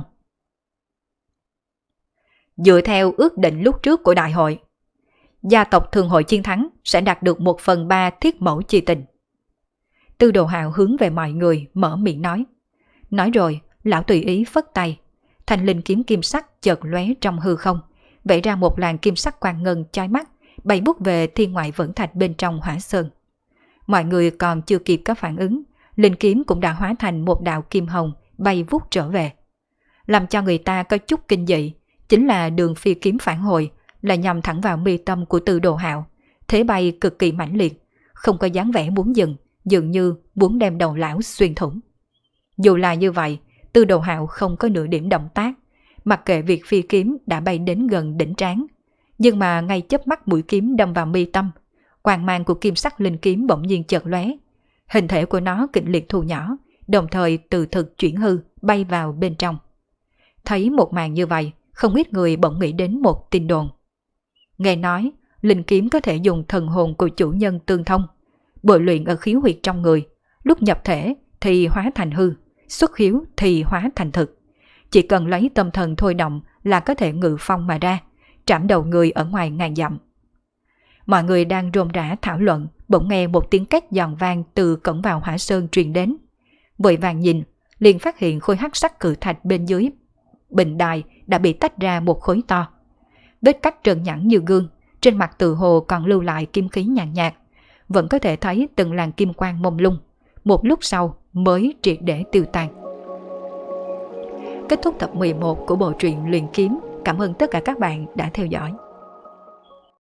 Dựa theo ước định lúc trước của đại hội, gia tộc Thương hội chiến thắng sẽ đạt được 1/3 thiết mẫu chi tình. Tư Đồ Hạo hướng về mọi người mở miệng nói. Nói rồi, lão tùy ý phất tay, thanh linh kiếm kim sắc chợt lóe trong hư không, vẽ ra một làn kim sắc quang ngân chói mắt, bay bút về thiên ngoại vẫn thạch bên trong hỏa sơn. Mọi người còn chưa kịp có phản ứng, linh kiếm cũng đã hóa thành một đạo kim hồng bay vút trở về. Làm cho người ta có chút kinh dị, chính là đường phi kiếm phản hồi là nhằm thẳng vào mi tâm của Tư Đồ Hạo, thế bay cực kỳ mãnh liệt, không có dáng vẻ muốn dừng, dường như muốn đem đầu lão xuyên thủng. Dù là như vậy, Tư Đồ Hạo không có nửa điểm động tác, mặc kệ việc phi kiếm đã bay đến gần đỉnh trán, nhưng mà ngay chớp mắt mũi kiếm đâm vào mi tâm, quang mang của kim sắc linh kiếm bỗng nhiên chợt lóe, hình thể của nó kịch liệt thu nhỏ, đồng thời từ thực chuyển hư bay vào bên trong. Thấy một màn như vậy, không ít người bỗng nghĩ đến một tin đồn. Nghe nói, linh kiếm có thể dùng thần hồn của chủ nhân tương thông, bội luyện ở khiếu huyệt trong người, lúc nhập thể thì hóa thành hư, xuất khiếu thì hóa thành thực. Chỉ cần lấy tâm thần thôi động là có thể ngự phong mà ra, trảm đầu người ở ngoài ngàn dặm. Mọi người đang rôm rã thảo luận, bỗng nghe một tiếng két giòn vang từ cổng vào hỏa sơn truyền đến. Vội vàng nhìn, liền phát hiện khối hắc sắc cự thạch bên dưới bình đài đã bị tách ra một khối to. Vết cắt trơn nhẵn như gương, trên mặt tự hồ còn lưu lại kim khí nhàn nhạt, vẫn có thể thấy từng làn kim quang mông lung, một lúc sau mới triệt để tiêu tan. Kết thúc tập 11 của bộ truyện Luyện Kiếm. Cảm ơn tất cả các bạn đã theo dõi.